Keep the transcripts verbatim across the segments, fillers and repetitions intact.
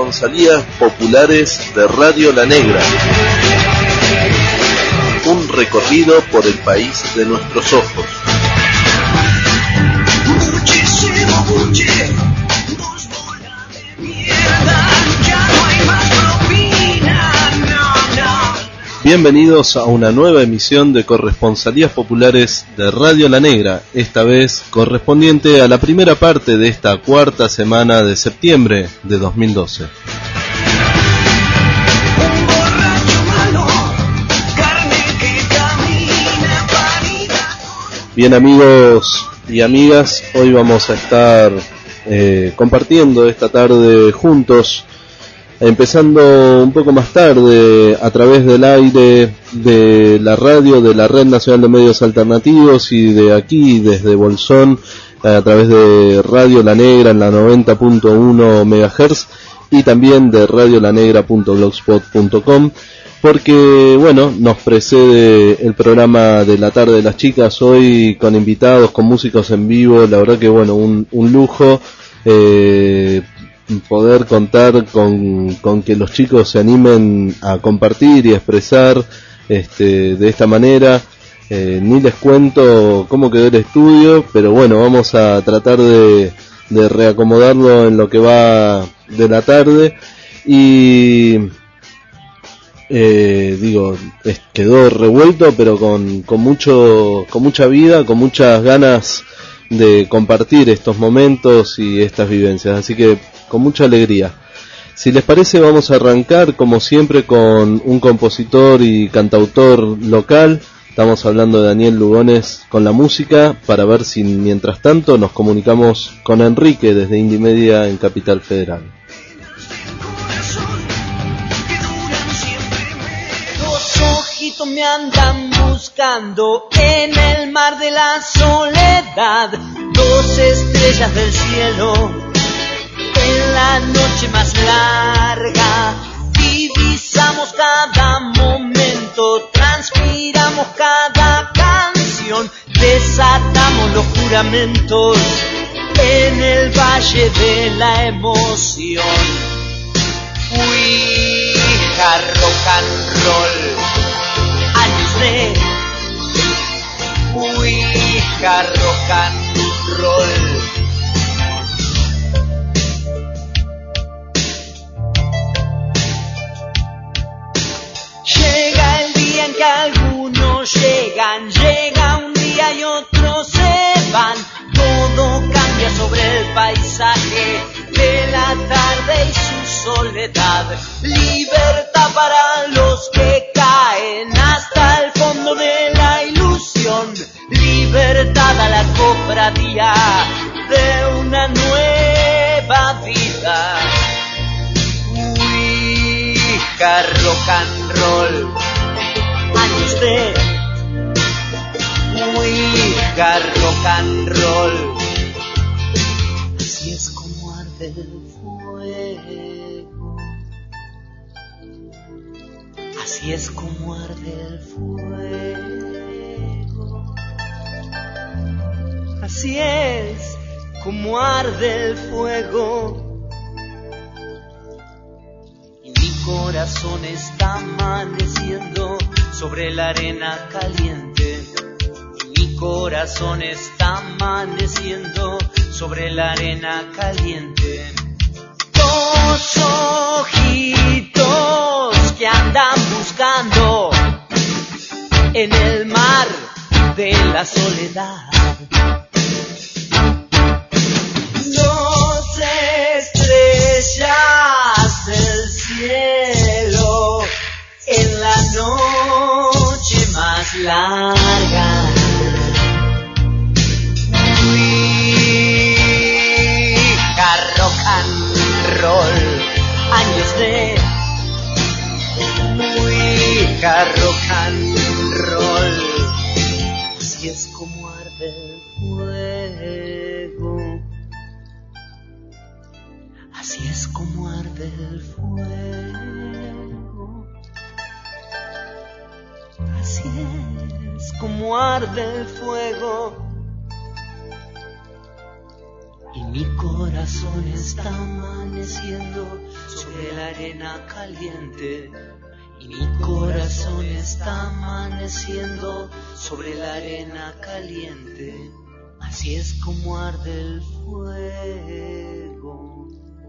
Corresponsalías Populares de Radio La Negra. Un recorrido por el país de nuestros ojos. Muchísimo buche, dos bolas de mierda, ya no hay más propina, no, no. Bienvenidos a una nueva emisión de Corresponsalías Populares de Radio La Negra, esta vez correspondiente a la primera parte de esta cuarta semana de septiembre de dos mil doce. Bien, amigos y amigas, hoy vamos a estar eh, compartiendo esta tarde juntos, empezando un poco más tarde a través del aire de la radio de la Red Nacional de Medios Alternativos y de aquí desde Bolsón a través de Radio La Negra en la noventa punto uno megahertz y también de radio la negra punto blogspot punto com. Porque, bueno, nos precede el programa de la tarde de las chicas hoy con invitados, con músicos en vivo. La verdad que, bueno, un, un lujo eh, poder contar con, con que los chicos se animen a compartir y expresar este, de esta manera. Eh, ni les cuento cómo quedó el estudio, pero bueno, vamos a tratar de, de reacomodarlo en lo que va de la tarde. Y... Eh, digo, es, quedó revuelto, pero con, con mucho, con mucha vida, con muchas ganas de compartir estos momentos y estas vivencias, así que con mucha alegría. Si les parece, vamos a arrancar como siempre con un compositor y cantautor local. Estamos hablando de Daniel Lugones con la música, para ver si mientras tanto nos comunicamos con Enrique desde Indie Media en Capital Federal. Me andan buscando en el mar de la soledad, dos estrellas del cielo en la noche más larga. Divisamos cada momento, transpiramos cada canción, desatamos los juramentos en el valle de la emoción. Fui a rock and roll, años de Ouija, rock and roll. Llega el día en que algunos llegan, llega un día y otros se van. Todo cambia sobre el paisaje de la tarde y su soledad. Libertad para los que caen hasta el fondo de la ilusión. Libertad a la cofradía de una nueva vida. Ouija, rock and roll, años de Ouija, rock and roll. Así es como arde el fuego, así es como arde el fuego, así es como arde el fuego. Y mi corazón está amaneciendo sobre la arena caliente. Y mi corazón está amaneciendo sobre la arena caliente. Dos ojitos que andan buscando en el mar de la soledad. Dos estrellas del cielo en la noche más larga. Ouija, rock and roll, años de Ouija, rock and roll. Así es como arde el fuego, así es como arde el fuego, así es como arde el fuego. Y mi corazón está amaneciendo sobre la arena caliente y mi corazón está amaneciendo sobre la arena caliente. Así es como arde el fuego.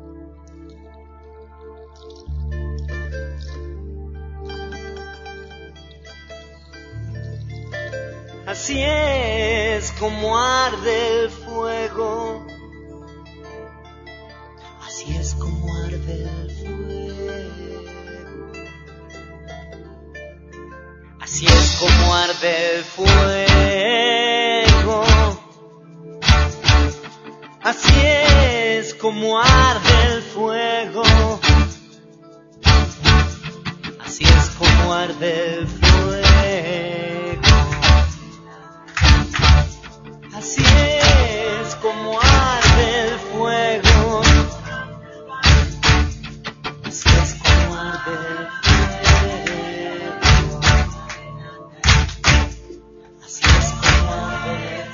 Así es como arde el fuego. Así es como arde el fuego. Así es como arde el fuego. Así es como arde el fuego. Así es como arde el fuego. Así es como arde el fuego. Así es como arde el fuego. Así es como arde el fuego.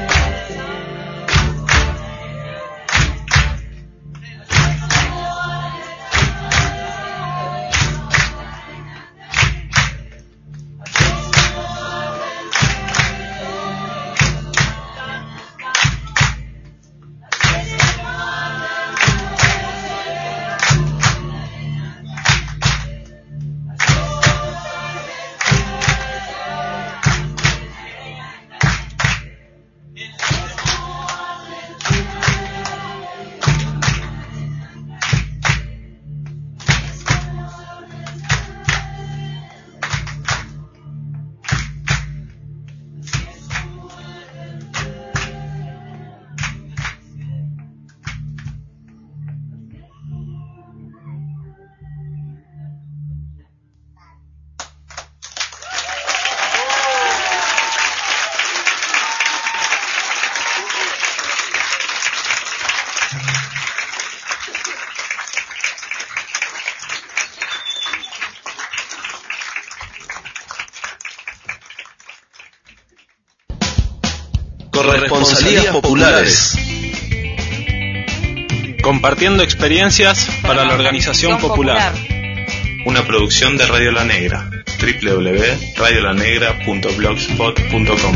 Corresponsalías populares. Compartiendo experiencias para la organización popular. Una producción de Radio La Negra. doble u doble u doble u punto radio la negra punto blogspot punto com.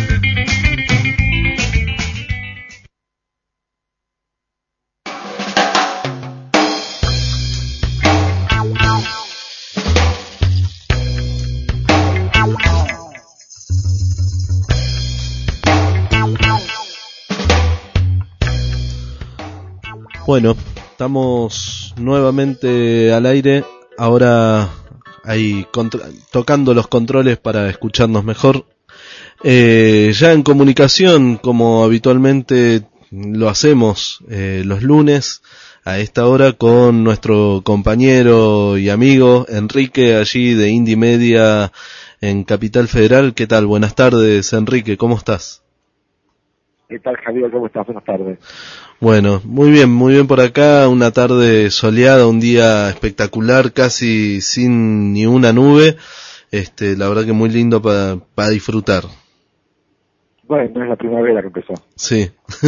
Bueno, estamos nuevamente al aire, ahora ahí contra- tocando los controles para escucharnos mejor. Eh, ya en comunicación, como habitualmente lo hacemos eh, los lunes a esta hora, con nuestro compañero y amigo Enrique, allí de Indie Media en Capital Federal. ¿Qué tal? Buenas tardes, Enrique, ¿cómo estás? ¿Qué tal, Javier? ¿Cómo estás? Buenas tardes. Bueno, muy bien, muy bien por acá, una tarde soleada, un día espectacular, casi sin ni una nube, este, la verdad que muy lindo para para disfrutar. Bueno, es la primavera que empezó. Sí.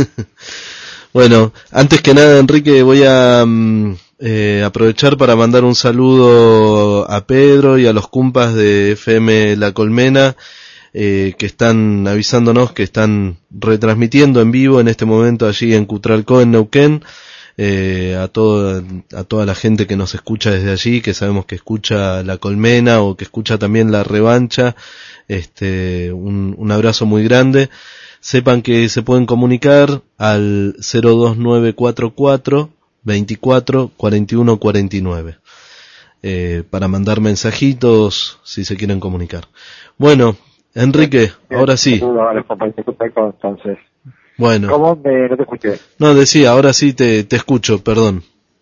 Bueno, antes que nada, Enrique, voy a mm, eh, aprovechar para mandar un saludo a Pedro y a los cumpas de F M La Colmena, Eh, que están avisándonos que están retransmitiendo en vivo en este momento allí en Cutralcó, en Neuquén, eh, a toda, a toda la gente que nos escucha desde allí, que sabemos que escucha La Colmena o que escucha también La Revancha, este, un, un abrazo muy grande. Sepan que se pueden comunicar al cero dos nueve cuatro cuatro veinticuatro cuarenta y uno cuarenta y nueve, eh, para mandar mensajitos si se quieren comunicar. Bueno, Enrique, Bien, ahora sí. saludo a los compañeros de Cutralcó, entonces. Bueno. ¿Cómo? Me, no te escuché. No, decía, ahora sí te, te escucho, perdón.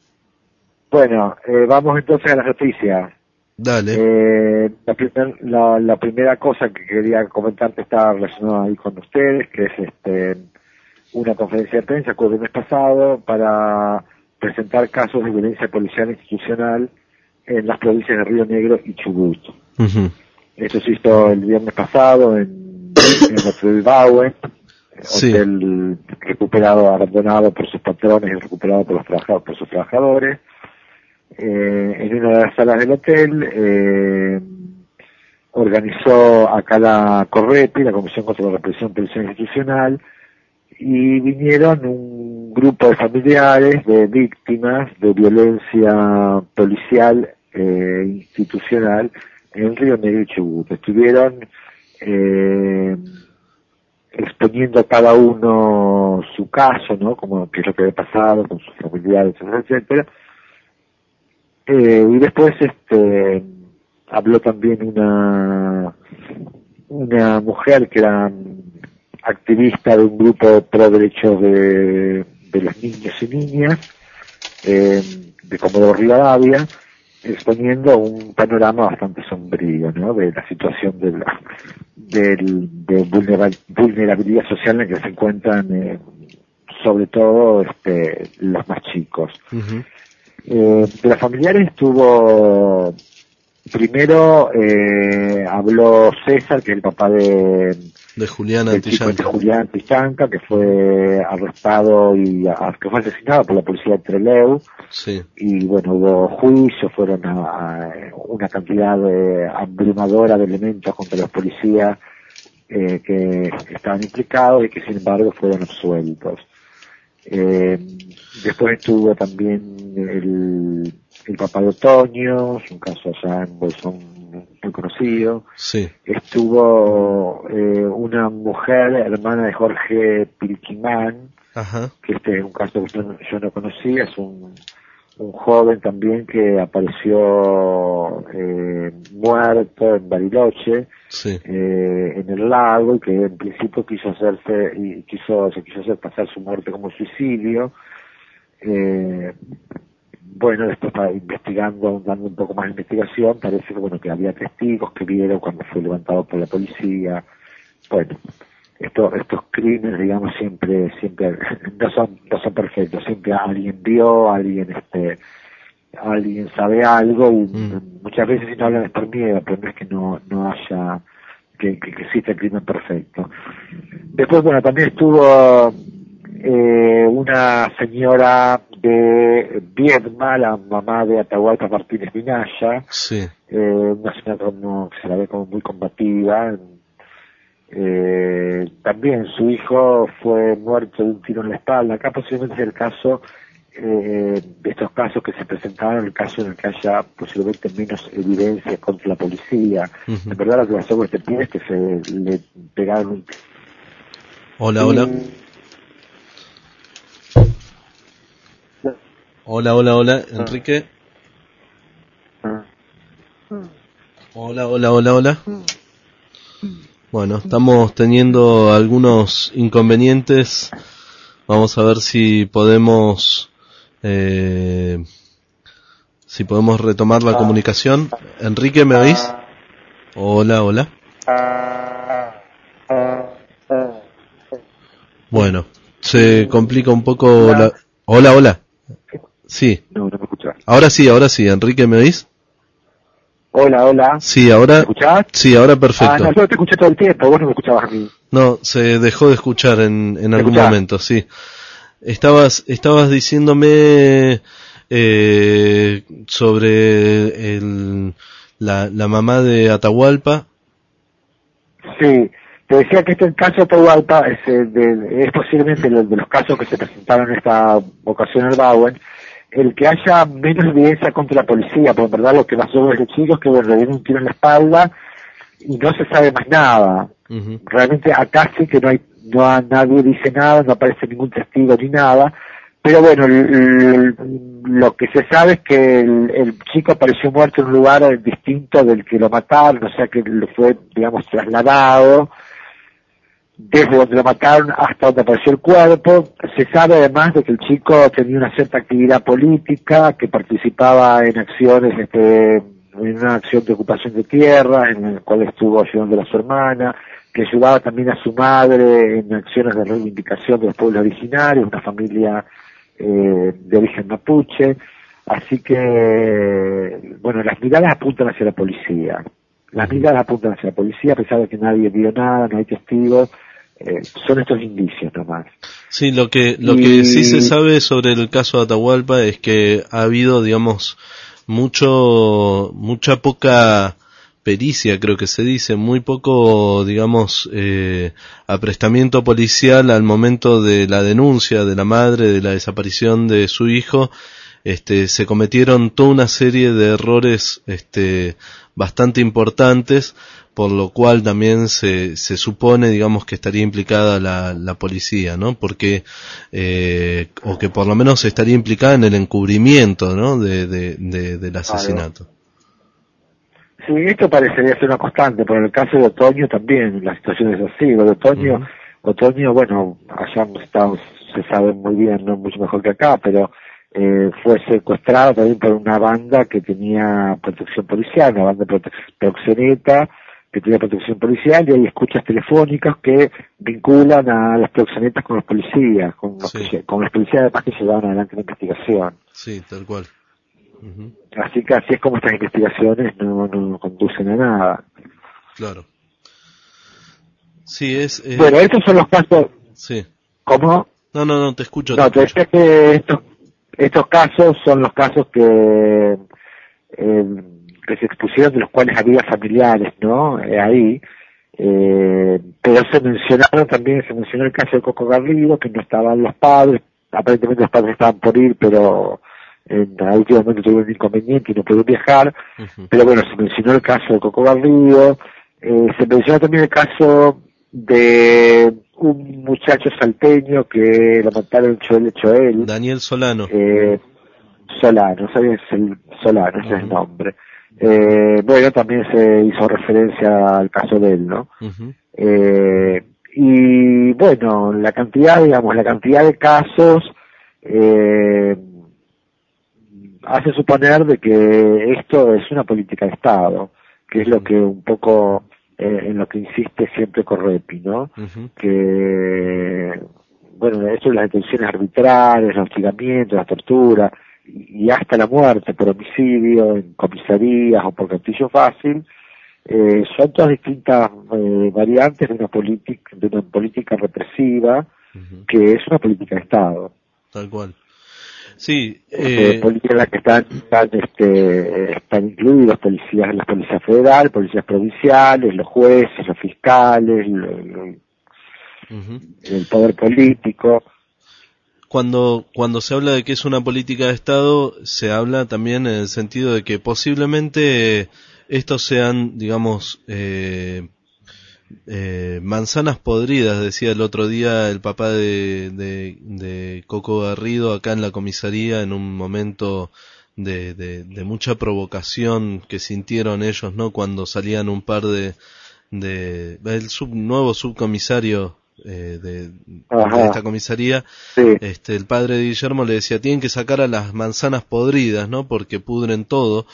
Bueno, eh, vamos entonces a las noticias. Dale. Eh, la, primer, la, la primera cosa que quería comentarte está relacionada ahí con ustedes, que es este una conferencia de prensa que ocurrió el mes pasado para presentar casos de violencia policial institucional en las provincias de Río Negro y Chubut. Uh-huh. Esto se hizo el viernes pasado en, en el Hotel Bauen, Sí. hotel recuperado, abandonado por sus patrones y recuperado por los trabajadores, por sus trabajadores. eh, en una de las salas del hotel, eh, organizó acá la CORREPI, la Comisión contra la Represión Policial Institucional, y vinieron un grupo de familiares de víctimas de violencia policial eh, institucional en Río Negro y Chubut. Estuvieron eh, exponiendo a cada uno su caso, ¿no? Como qué es lo que había pasado con sus familiares, etcétera, etcétera. Eh, y después este habló también una una mujer que era activista de un grupo pro derechos de, de los niños y niñas, eh, de Comodoro Rivadavia, exponiendo un panorama bastante sombrío, ¿no? De la situación de la del, de vulnerabilidad social en la que se encuentran, eh, sobre todo este, los más chicos. Uh-huh. Eh, de los familiares estuvo, primero eh, habló César, que es el papá de de Julián Antizanca, de Julián Antizanca, que fue arrestado y a, que fue asesinado por la policía de Trelew. Sí. Y bueno, hubo juicio, fueron a, a una cantidad de, abrumadora de elementos contra los policías eh, que, que estaban implicados y que sin embargo fueron absueltos. Eh, después estuvo también el, el papá de Otoño, un caso allá en Bolsón muy conocido. Sí. Estuvo eh, una mujer, hermana de Jorge Pilquimán, Ajá. que este es un caso que yo, yo no conocía, es un, un joven también que apareció eh, muerto en Bariloche, sí. eh, en el lago, y que en principio quiso hacerse, y quiso, se quiso hacer pasar su muerte como suicidio. Eh, Bueno, después investigando, dando un poco más de investigación, parece que bueno que había testigos que vieron cuando fue levantado por la policía. Bueno, esto, estos crímenes, digamos, siempre, siempre no son, no son perfectos. Siempre alguien vio, alguien, este, alguien sabe algo, y mm. muchas veces si no hablan es por miedo, pero no es que no, no haya, que, que, que exista el crimen perfecto. Después, bueno, también estuvo eh, una señora de Viedma, la mamá de Atahualpa Martínez Minaya, sí. eh, una señora como, que se la ve como muy combativa. Eh, también su hijo fue muerto de un tiro en la espalda. Acá posiblemente es el caso, eh, de estos casos que se presentaron, el caso en el que haya posiblemente menos evidencia contra la policía. Uh-huh. En verdad lo que pasó con este pibe es que se le pegaron un... Hola, y... hola. Hola, hola, hola, Enrique. Hola, hola, hola, hola. Bueno, estamos teniendo algunos inconvenientes. Vamos a ver si podemos, eh, si podemos retomar la comunicación. Enrique, ¿me oís? Hola, hola. Bueno, se complica un poco la... Hola, hola. Sí. No, no me escuchás. Ahora sí, ahora sí. Enrique, ¿me oís? Hola, hola. Sí, ahora. ¿Me escuchás? Sí, ahora perfecto. Ah, no, yo te escuché todo el tiempo, vos no me escuchabas a mí. No, se dejó de escuchar en, en algún escuchás? momento, sí. Estabas, estabas diciéndome eh, sobre el, la, la mamá de Atahualpa. Sí. Te decía que este caso de Atahualpa es, eh, de, es posiblemente el de los casos que se presentaron en esta ocasión en el Bauen, el que haya menos evidencia contra la policía, porque en verdad lo que pasó con los chicos es que le dieron un tiro en la espalda y no se sabe más nada. Uh-huh. Realmente acá sí que no hay, no nadie dice nada, no aparece ningún testigo ni nada, pero bueno, el, el, lo que se sabe es que el, el chico apareció muerto en un lugar distinto del que lo mataron, o sea que le fue, digamos, trasladado desde donde lo mataron hasta donde apareció el cuerpo. Se sabe además de que el chico tenía una cierta actividad política, que participaba en acciones, este, en una acción de ocupación de tierra, en la cual estuvo ayudando a su hermana, que ayudaba también a su madre en acciones de reivindicación de los pueblos originarios, una familia eh, de origen mapuche. Así que, bueno, las miradas apuntan hacia la policía. Las miradas apuntan hacia la policía, a pesar de que nadie vio nada, no hay testigos. eh, son estos indicios nomás. Sí, lo que lo y... que sí se sabe sobre el caso de Atahualpa es que ha habido, digamos, mucho mucha poca pericia, creo que se dice, muy poco, digamos, eh, aprestamiento policial al momento de la denuncia de la madre de la desaparición de su hijo. Este, se cometieron toda una serie de errores, este, bastante importantes, por lo cual también se, se supone, digamos, que estaría implicada la, la policía, ¿no? Porque, eh, o que por lo menos estaría implicada en el encubrimiento, ¿no? De, de, de, del asesinato. Sí, esto parecería ser una constante, pero en el caso de Otoño también, la situación es así. Lo de Otoño, uh-huh. Otoño, bueno, allá estamos, se sabe muy bien, no mucho mejor que acá, pero eh, fue secuestrado también por una banda que tenía protección policial, una banda prote- proxeneta que tenía protección policial, y hay escuchas telefónicas que vinculan a las proxenetas con los policías, con los, sí. que, con los policías además que llevaban adelante la investigación. Sí, tal cual. Uh-huh. Así que así es como estas investigaciones no, no conducen a nada. Claro. Sí, es... Eh... Bueno, estos son los casos... Sí. ¿Cómo? No, no, no, te escucho. No, te decía que estos, estos casos son los casos que, eh, que se expusieron, de los cuales había familiares, ¿no? Eh, ahí. Eh, pero se mencionaron también, se mencionó el caso de Coco Garrido, que no estaban los padres, aparentemente los padres estaban por ir, pero... en el último momento tuvo un inconveniente y no pudo viajar, uh-huh. Pero bueno, se mencionó el caso de Coco Garrido, eh, se mencionó también el caso de un muchacho salteño que lo mataron Choel Choel. Daniel Solano. Eh, Solano, ¿sabes? El Solano, ese uh-huh. es el nombre. Eh, bueno, también se hizo referencia al caso de él, ¿no? Uh-huh. Eh, y bueno, la cantidad, digamos, la cantidad de casos, eh, hace suponer de que esto es una política de Estado, que es lo que un poco eh, en lo que insiste siempre Correpi, ¿no? Uh-huh. Que, bueno, eso de las detenciones arbitrarias, los hostigamientos, la tortura, y, y hasta la muerte por homicidio en comisarías o por gatillo fácil, eh, son todas distintas eh, variantes de una política de una política represiva, uh-huh. que es una política de Estado. Tal cual. Sí, eh, eh, políticas en las que están, están, este, están incluidos policías, las policías federales, policías provinciales, los jueces, los fiscales, lo, lo, uh-huh. el poder político. Cuando cuando se habla de que es una política de Estado, se habla también en el sentido de que posiblemente estos sean, digamos, eh, Eh, manzanas podridas, decía el otro día el papá de, de, de Coco Garrido acá en la comisaría, en un momento de, de, de mucha provocación que sintieron ellos, ¿no? Cuando salían un par de, de el sub, nuevo subcomisario eh, de, de esta comisaría, sí. este, el padre de Guillermo le decía, tienen que sacar a las manzanas podridas, ¿no? Porque pudren todo.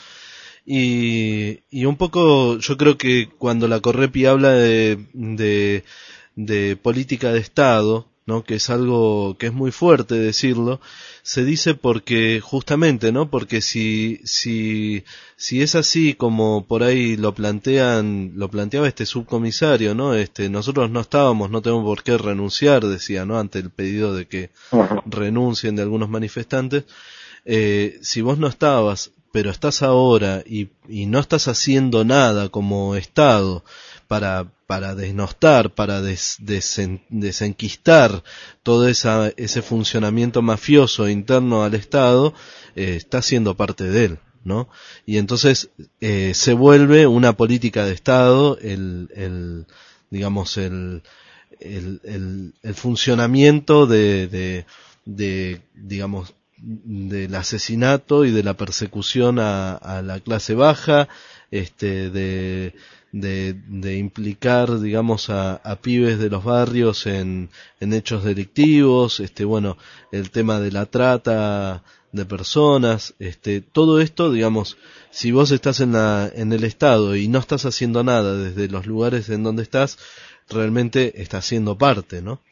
Y, y un poco yo creo que cuando la Correpi habla de, de, de política de Estado, ¿no? Que es algo que es muy fuerte decirlo, se dice porque justamente, ¿no? Porque si, si, si es así como por ahí lo plantean, lo planteaba este subcomisario, ¿no? Este, nosotros no estábamos, no tenemos por qué renunciar, decía, ¿no? Ante el pedido de que uh-huh. renuncien de algunos manifestantes. Eh, si vos no estabas, pero estás ahora y, y no estás haciendo nada como Estado para, para desnostar, para des, desen, desenquistar todo esa, ese funcionamiento mafioso interno al Estado, eh, estás siendo parte de él, ¿no? Y entonces eh, se vuelve una política de Estado el, el digamos, el, el, el, el funcionamiento de, de, de, digamos, del asesinato y de la persecución a, a la clase baja, este, de, de, de implicar, digamos, a, a pibes de los barrios en, en hechos delictivos, este, bueno, el tema de la trata de personas, este, todo esto, digamos, si vos estás en la, en el Estado y no estás haciendo nada desde los lugares en donde estás, realmente estás siendo parte, ¿no?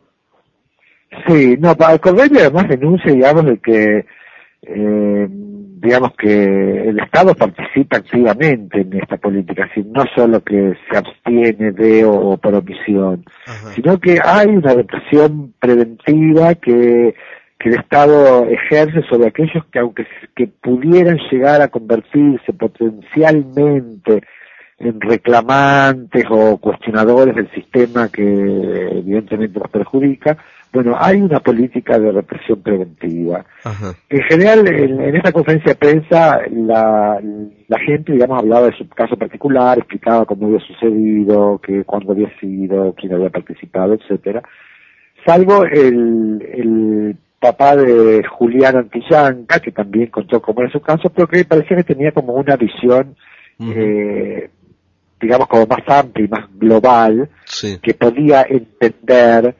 Sí, no, para el Correpi además denuncia, digamos, de que eh, digamos que el Estado participa activamente en esta política, así, no solo que se abstiene de o, o por omisión, Ajá. sino que hay una represión preventiva que, que el Estado ejerce sobre aquellos que, aunque que pudieran llegar a convertirse potencialmente en reclamantes o cuestionadores del sistema que evidentemente los perjudica, bueno, hay una política de represión preventiva. Ajá. En general, en, en esta conferencia de prensa, la, la gente, digamos, hablaba de su caso particular, explicaba cómo había sucedido, que cuándo había sido, quién había participado, etcétera. Salvo el, el papá de Julián Antillanca, que también contó cómo era su caso, pero que parecía que tenía como una visión, uh-huh. eh, digamos, como más amplia y más global, sí. que podía entender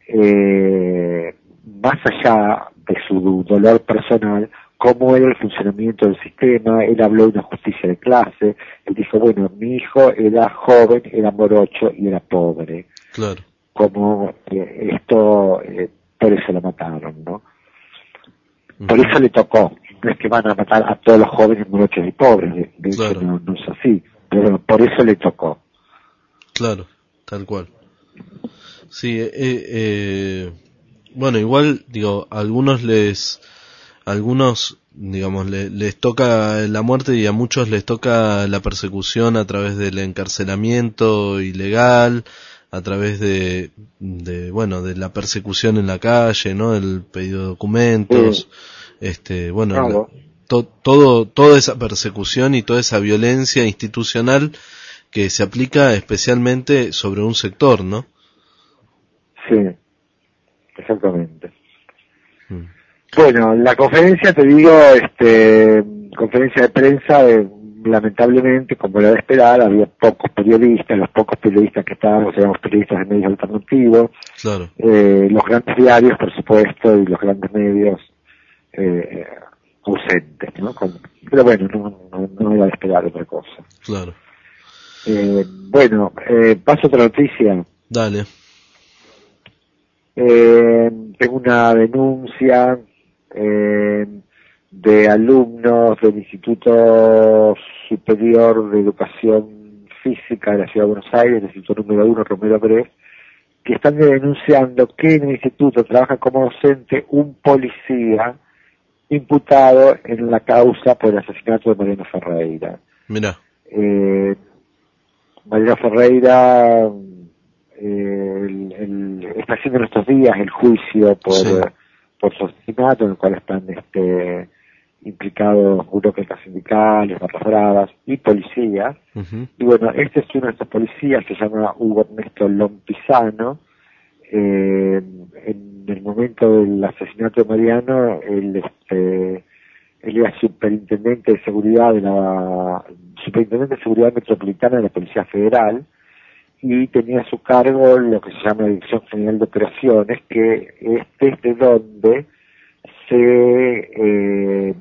Eh, más allá de su dolor personal, cómo era el funcionamiento del sistema. Él habló de una justicia de clase, él dijo, bueno, mi hijo era joven, era morocho y era pobre. Claro. Como eh, esto, eh, por eso lo mataron, ¿no? Uh-huh. Por eso le tocó. No es que van a matar a todos los jóvenes morochos y pobres, de, de claro. hecho no, no es así, pero por eso le tocó. Claro, tal cual. Sí, eh, eh, bueno, igual, digo, a algunos les, a algunos, digamos, les, les toca la muerte y a muchos les toca la persecución a través del encarcelamiento ilegal, a través de, de, bueno, de la persecución en la calle, ¿no? El pedido de documentos, sí. este, bueno, claro. la, to, todo, toda esa persecución y toda esa violencia institucional que se aplica especialmente sobre un sector, ¿no? Sí, exactamente. Mm. Bueno, la conferencia, te digo, este, conferencia de prensa, eh, lamentablemente, como era de esperar, había pocos periodistas, los pocos periodistas que estábamos éramos periodistas de medios alternativos, claro. eh, los grandes diarios, por supuesto, y los grandes medios eh, ausentes, ¿no? Con, pero bueno, no, no, no era de esperar otra cosa. Claro. Eh, bueno, eh, paso a otra noticia. Dale. Eh, tengo una denuncia eh, de alumnos del Instituto Superior de Educación Física de la Ciudad de Buenos Aires, el Instituto número uno, Romero Brest, que están denunciando que en el instituto trabaja como docente un policía imputado en la causa por el asesinato de Mariano Ferreira. Mira. Eh, Mariano Ferreira... Eh, el, el, está haciendo en estos días el juicio por, sí. eh, por su asesinato, en el cual están este, implicados burócratas sindicales, barras bravas y policías. Uh-huh. Y bueno, este es uno de estos policías, se llama Hugo Ernesto Lompisano. Eh, en el momento del asesinato de Mariano, él, este, él era superintendente de seguridad de la superintendente de seguridad metropolitana de la Policía Federal, y tenía a su cargo lo que se llama la Dirección General de Operaciones, que es desde donde se eh,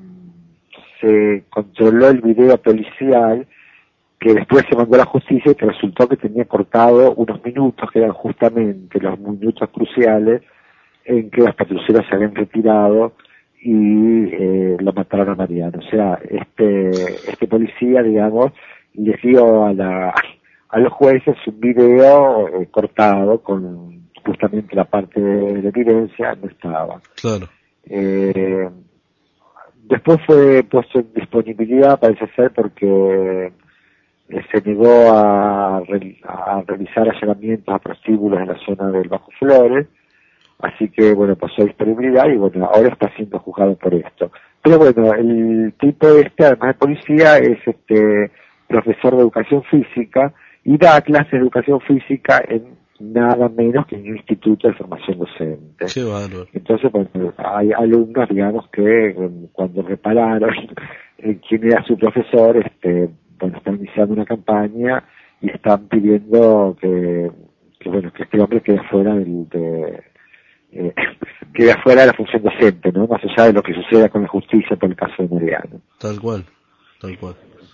se controló el video policial que después se mandó a la justicia y que resultó que tenía cortado unos minutos que eran justamente los minutos cruciales en que los patrulleros se habían retirado y eh, lo mataron a Mariano. O sea, este este policía, digamos, le dio a la a los jueces un video eh, cortado con justamente la parte de la evidencia, no estaba. Claro. Eh, después fue puesto en disponibilidad, parece ser, porque eh, se negó a, re, a realizar allanamientos a prostíbulos en la zona del Bajo Flores, así que bueno, pasó a disponibilidad y bueno, ahora está siendo juzgado por esto. Pero bueno, el tipo este, además de policía, es este profesor de educación física y da clases de educación física en nada menos que en un instituto de formación docente. Qué bárbaro. Entonces, bueno, hay alumnos, digamos, que cuando repararon en quién era su profesor, este, bueno, están iniciando una campaña y están pidiendo que, que bueno, que este hombre quede fuera del, de, eh, quede fuera de la función docente, ¿no? Más allá de lo que suceda con la justicia por el caso de Mariano. Tal cual, tal cual.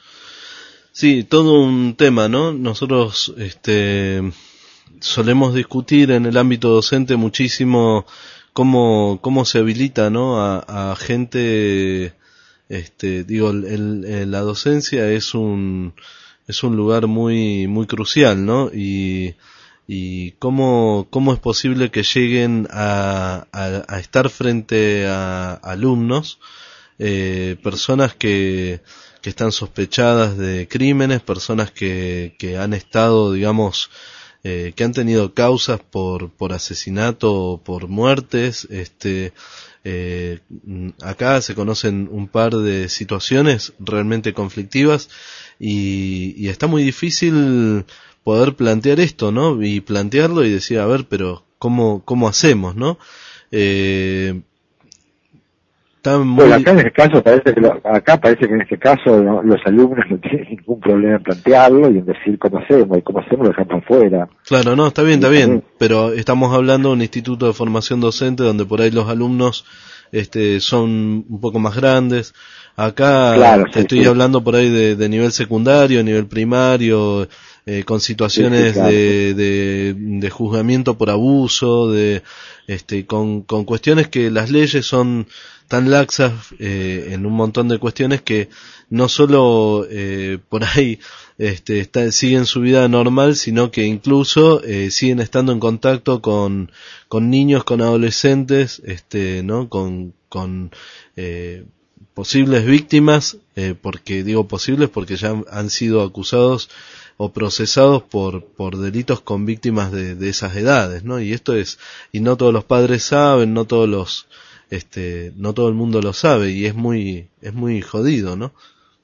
Sí, todo un tema, ¿no? Nosotros, este, solemos discutir en el ámbito docente muchísimo cómo, cómo se habilita, ¿no? A, a gente, este, digo, el, el, la docencia es un, es un lugar muy, muy crucial, ¿no? Y, y cómo, cómo es posible que lleguen a, a, a estar frente a, a alumnos, eh, personas que, que están sospechadas de crímenes, personas que, que han estado, digamos, eh, que han tenido causas por, por asesinato o por muertes. Este, eh, acá se conocen un par de situaciones realmente conflictivas y, y está muy difícil poder plantear esto, ¿no? Y plantearlo y decir, a ver, pero ¿cómo, cómo hacemos, no? Eh, Muy... Bueno, acá en este caso parece que lo, acá parece que en este caso no, los alumnos no tienen ningún problema en plantearlo y en decir cómo hacemos y cómo hacemos lo dejamos afuera. Claro, no, está bien, está bien, pero estamos hablando de un instituto de formación docente donde por ahí los alumnos este son un poco más grandes. Acá claro, te sí, estoy sí. hablando por ahí de, de nivel secundario, nivel primario, eh, con situaciones sí, sí, claro. de, de, de juzgamiento por abuso, de este con, con cuestiones que las leyes son tan laxas eh, en un montón de cuestiones que no solo eh, por ahí este, está, siguen su vida normal, sino que incluso eh, siguen estando en contacto con, con niños, con adolescentes, este, ¿no? Con, con eh, posibles víctimas, eh, porque digo posibles porque ya han, han sido acusados o procesados por por delitos con víctimas de, de esas edades, ¿no? Y esto es, y no todos los padres saben, no todos los este no todo el mundo lo sabe y es muy es muy jodido, ¿no?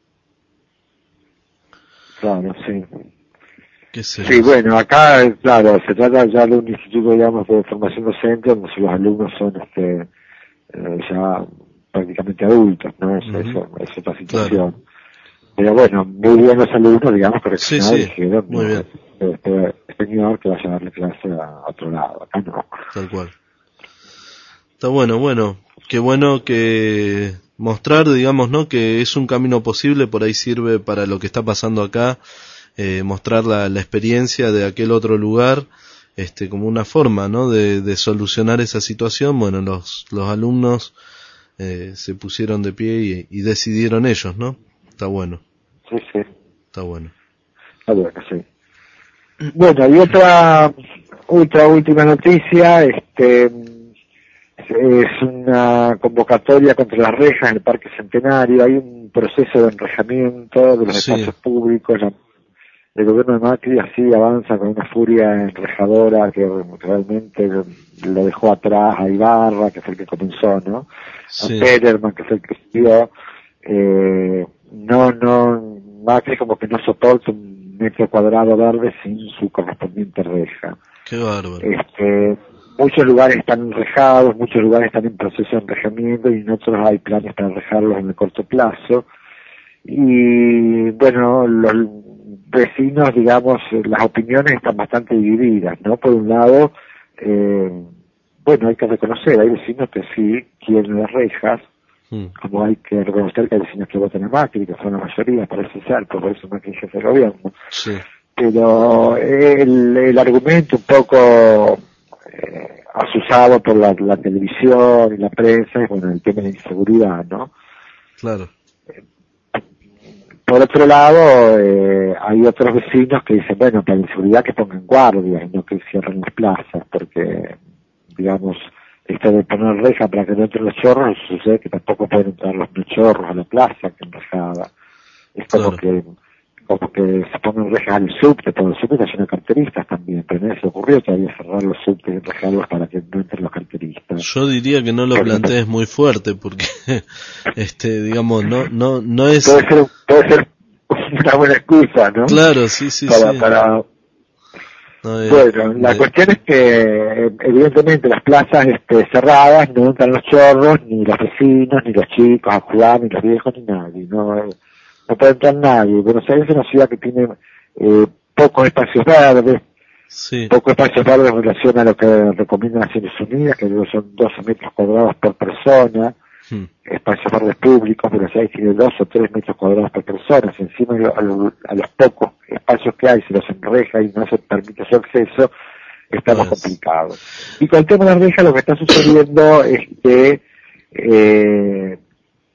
Claro, sí. ¿Qué sé sí, yo? Bueno, acá, claro, se trata ya de un instituto, digamos, de formación docente donde los alumnos son este eh, ya prácticamente adultos, ¿no? Es, Uh-huh. eso, es otra situación. Claro. Pero bueno, muy bien los alumnos, digamos, que Sí, reaccionaron y sí, dijeron, muy no, bien. este, este señor que vaya a darle clase a otro lado, acá no. Tal cual. Está bueno, bueno, qué bueno que mostrar, digamos, ¿no? Que es un camino posible, por ahí sirve para lo que está pasando acá, eh, mostrar la, la experiencia de aquel otro lugar, este, como una forma, ¿no? De, de solucionar esa situación. Bueno, los, los alumnos eh, se pusieron de pie y, y decidieron ellos, ¿no? Está bueno. Sí, sí. Está bueno. Está bueno, sí. Bueno, y otra, otra última noticia, este, es una convocatoria contra las rejas en el Parque Centenario. Hay un proceso de enrejamiento de los Sí. espacios públicos. La, el gobierno de Macri así avanza con una furia enrejadora que realmente lo dejó atrás a Ibarra, que fue el que comenzó, ¿no? Sí. A Pederman, que fue el que siguió. Eh, no, no, Macri como que no soporta un metro cuadrado verde sin su correspondiente reja. Qué bárbaro. Este, muchos lugares están enrejados, muchos lugares están en proceso de enrejamiento y en otros hay planes para enrejarlos en el corto plazo. Y bueno, los vecinos, digamos, las opiniones están bastante divididas, ¿no? Por un lado, eh, bueno, hay que reconocer, hay vecinos que sí quieren las rejas, Mm. como hay que reconocer que hay vecinos que votan a Macri, que son la mayoría, parece ser, por eso Macri es jefe de gobierno. Sí. Pero el, el argumento un poco eh, asusado por la, la televisión y la prensa es, bueno, el tema de la inseguridad, ¿no? Claro. Por otro lado, eh, hay otros vecinos que dicen, bueno, para la inseguridad que pongan guardias y no que cierren las plazas, porque, digamos, esto de poner reja para que no entren los chorros, sucede que tampoco pueden entrar los chorros a la plaza que enrejada. Es como Claro. que como que se ponen rejas al subte, porque el subte está lleno de carteristas también, pero no se ocurrió todavía cerrar los subtes y enrejarlos para que no entren los carteristas. Yo diría que no lo plantees muy fuerte porque, este, digamos, no, no, no es. Puede ser, puede ser una buena excusa, ¿no? Claro, sí, sí, para, sí. para No, eh, Bueno, la de- cuestión es que evidentemente las plazas este, cerradas no entran los chorros, ni los vecinos, ni los chicos a jugar, ni los viejos, ni nadie. No, no puede entrar nadie. Buenos Aires es una ciudad que tiene eh, pocos espacios verdes, Sí, pocos espacios verdes en relación a lo que recomiendan las Naciones Unidas, que creo que son doce metros cuadrados por persona. hmm, Espacios verdes públicos, Buenos Aires tiene dos o tres metros cuadrados por persona. Si encima a, lo- a los pocos espacios que hay se los enreja y no se permite su acceso, estamos Pues. complicados. Y con el tema de la reja lo que está sucediendo es que eh,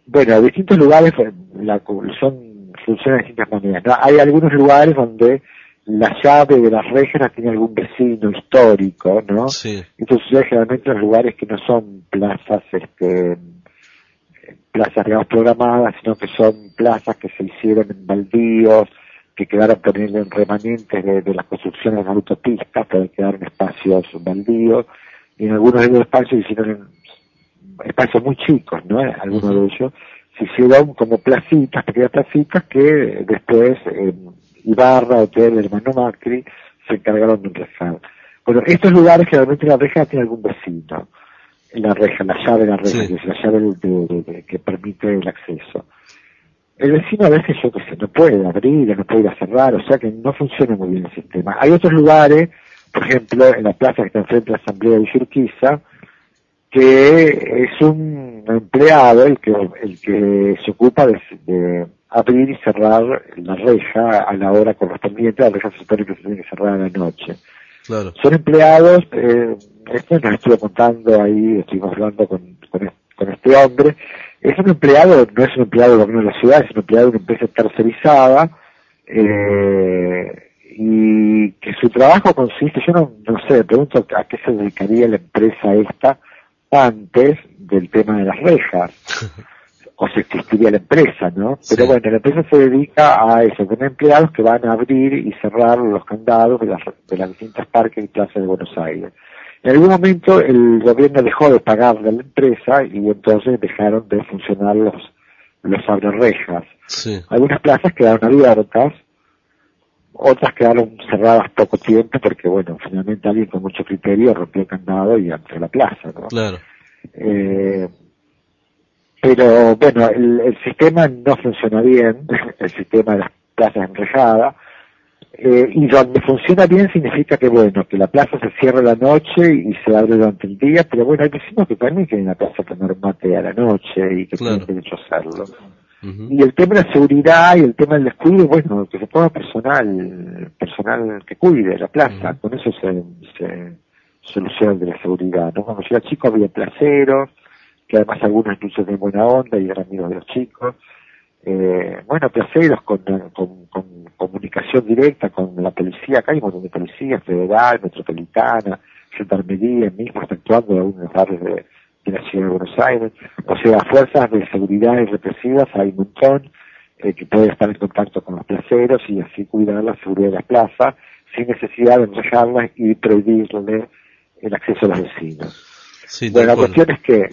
bueno, distintos lugares la, son funcionan de distintas maneras, ¿no? Hay algunos lugares donde la llave de las rejas tiene algún vecino histórico, ¿no? Sí. Esto sucede generalmente en los lugares que no son plazas, este, plazas, digamos, programadas, sino que son plazas que se hicieron en baldíos, que quedaron poniendo en remanentes de, de las construcciones de las autopistas, pero quedaron espacios baldíos, y en algunos de esos espacios se hicieron en espacios muy chicos, ¿no? Algunos uh-huh. de ellos se hicieron como placitas, pequeñas placitas que después eh, Ibarra, Hotel, el hermano Macri, se encargaron de enrejar. Bueno, estos lugares generalmente la reja tiene algún vecino, la reja, la llave de la reja, sí. que es la llave de, de, de, que permite el acceso. El vecino a veces, yo qué sé, no puede abrir, no puede ir a cerrar, o sea que no funciona muy bien el sistema. Hay otros lugares, por ejemplo, en la plaza que está enfrente de la Asamblea de Urquiza, que es un empleado el que el que se ocupa de, de abrir y cerrar la reja a la hora correspondiente. La reja se supone que se tiene que cerrar a la noche. Claro. Son empleados, eh, esto nos estuvo contando ahí, estuvimos hablando con, con, con este hombre. Es un empleado, no es un empleado del gobierno de la ciudad, es un empleado de una empresa tercerizada, eh, y que su trabajo consiste, yo no, no sé, me pregunto a qué se dedicaría la empresa esta antes del tema de las rejas, o si existiría la empresa, ¿no? Pero sí. Bueno, la empresa se dedica a eso, tener empleados que van a abrir y cerrar los candados de las, de las distintas parques y plazas de Buenos Aires. En algún momento el gobierno dejó de pagarle a la empresa y entonces dejaron de funcionar los, los abrerejas. Sí. Algunas plazas quedaron abiertas, otras quedaron cerradas poco tiempo porque, bueno, finalmente alguien con mucho criterio rompió el candado y entró a la plaza, ¿no? Claro. Eh, pero, bueno, el, el sistema no funciona bien, el sistema de las plazas enrejadas, eh, y donde funciona bien significa que, bueno, que la plaza se cierra la noche y se abre durante el día, pero bueno, hay vecinos que también quieren la plaza tomar mate a la noche y que claro. tienen derecho a hacerlo. Uh-huh. Y el tema de la seguridad y el tema del descuido, bueno, que se ponga personal, personal que cuide la plaza, uh-huh. con eso se, se soluciona el de la seguridad, ¿no? Cuando yo era chico había placeros, que además algunos incluso de buena onda y eran amigos de los chicos, eh, bueno, placeros con, con, con comunicación directa con la policía, acá hay un montón de policías, federal, metropolitana, gendarmería mismo, está actuando en algunos barrios de de la ciudad de Buenos Aires, o sea, fuerzas de seguridad y represivas hay un montón, eh, que pueden estar en contacto con los placeros y así cuidar la seguridad de la plaza sin necesidad de enrejarlas y prohibirle el acceso a los vecinos. Sí, bueno, la cuestión es que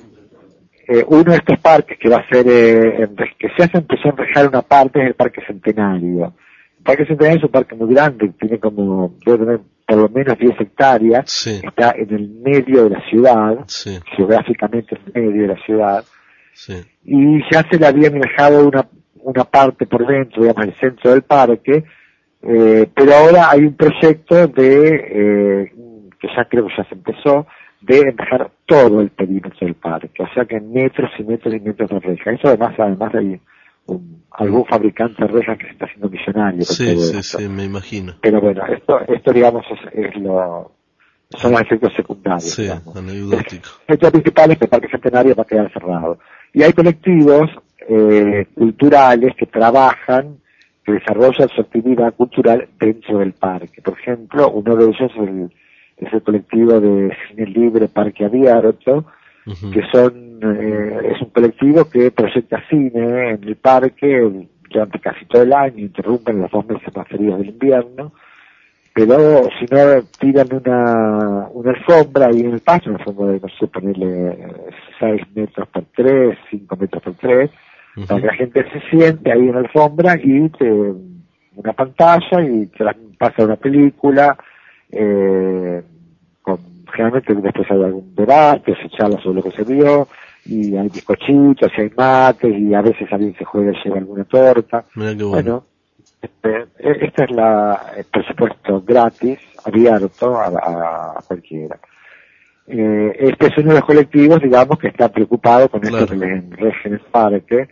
eh, uno de estos parques que va a ser, eh, que se hace empezó a enrejar una parte es el Parque Centenario. El Parque Centenario es un parque muy grande, tiene como, debe tener por lo menos diez hectáreas, sí. Está en el medio de la ciudad, sí. geográficamente en el medio de la ciudad, sí. Y ya se le había dejado una, una parte por dentro, digamos, el centro del parque, eh, pero ahora hay un proyecto de, eh, que ya creo que ya se empezó, de enrejar todo el perímetro del parque, o sea que metros y metros y metros de reja. Eso además, además hay un, algún fabricante de rejas que se está haciendo millonario. Sí, sí, esto. sí, me imagino. Pero bueno, esto, esto digamos, es, es lo, son los efectos secundarios. Sí, digamos. anecdótico. El efecto principal es que el Parque Centenario va a quedar cerrado. Y hay colectivos eh, culturales que trabajan, que desarrollan su actividad cultural dentro del parque. Por ejemplo, uno de ellos es el, es el colectivo de Cine Libre Parque Abierto, uh-huh. que son eh, es un colectivo que proyecta cine en el parque durante casi todo el año, interrumpen los dos meses más fríos del invierno, pero si no tiran una una alfombra ahí en el paso, una alfombra de, no sé, ponerle seis metros por tres, cinco metros por tres, uh-huh. para que la gente se siente ahí en la alfombra y te, una pantalla y te la pasa una película, eh, con, generalmente después hay algún debate, se charla sobre lo que se vio, y hay bizcochitos, y hay mates, y a veces alguien se juega y lleva alguna torta. Mira qué bueno. Bueno, este, esta es la, por supuesto, gratis, abierto a, a, a cualquiera. Eh, este es uno de los colectivos, digamos, que está preocupado con claro. esto que les enrejen el parque.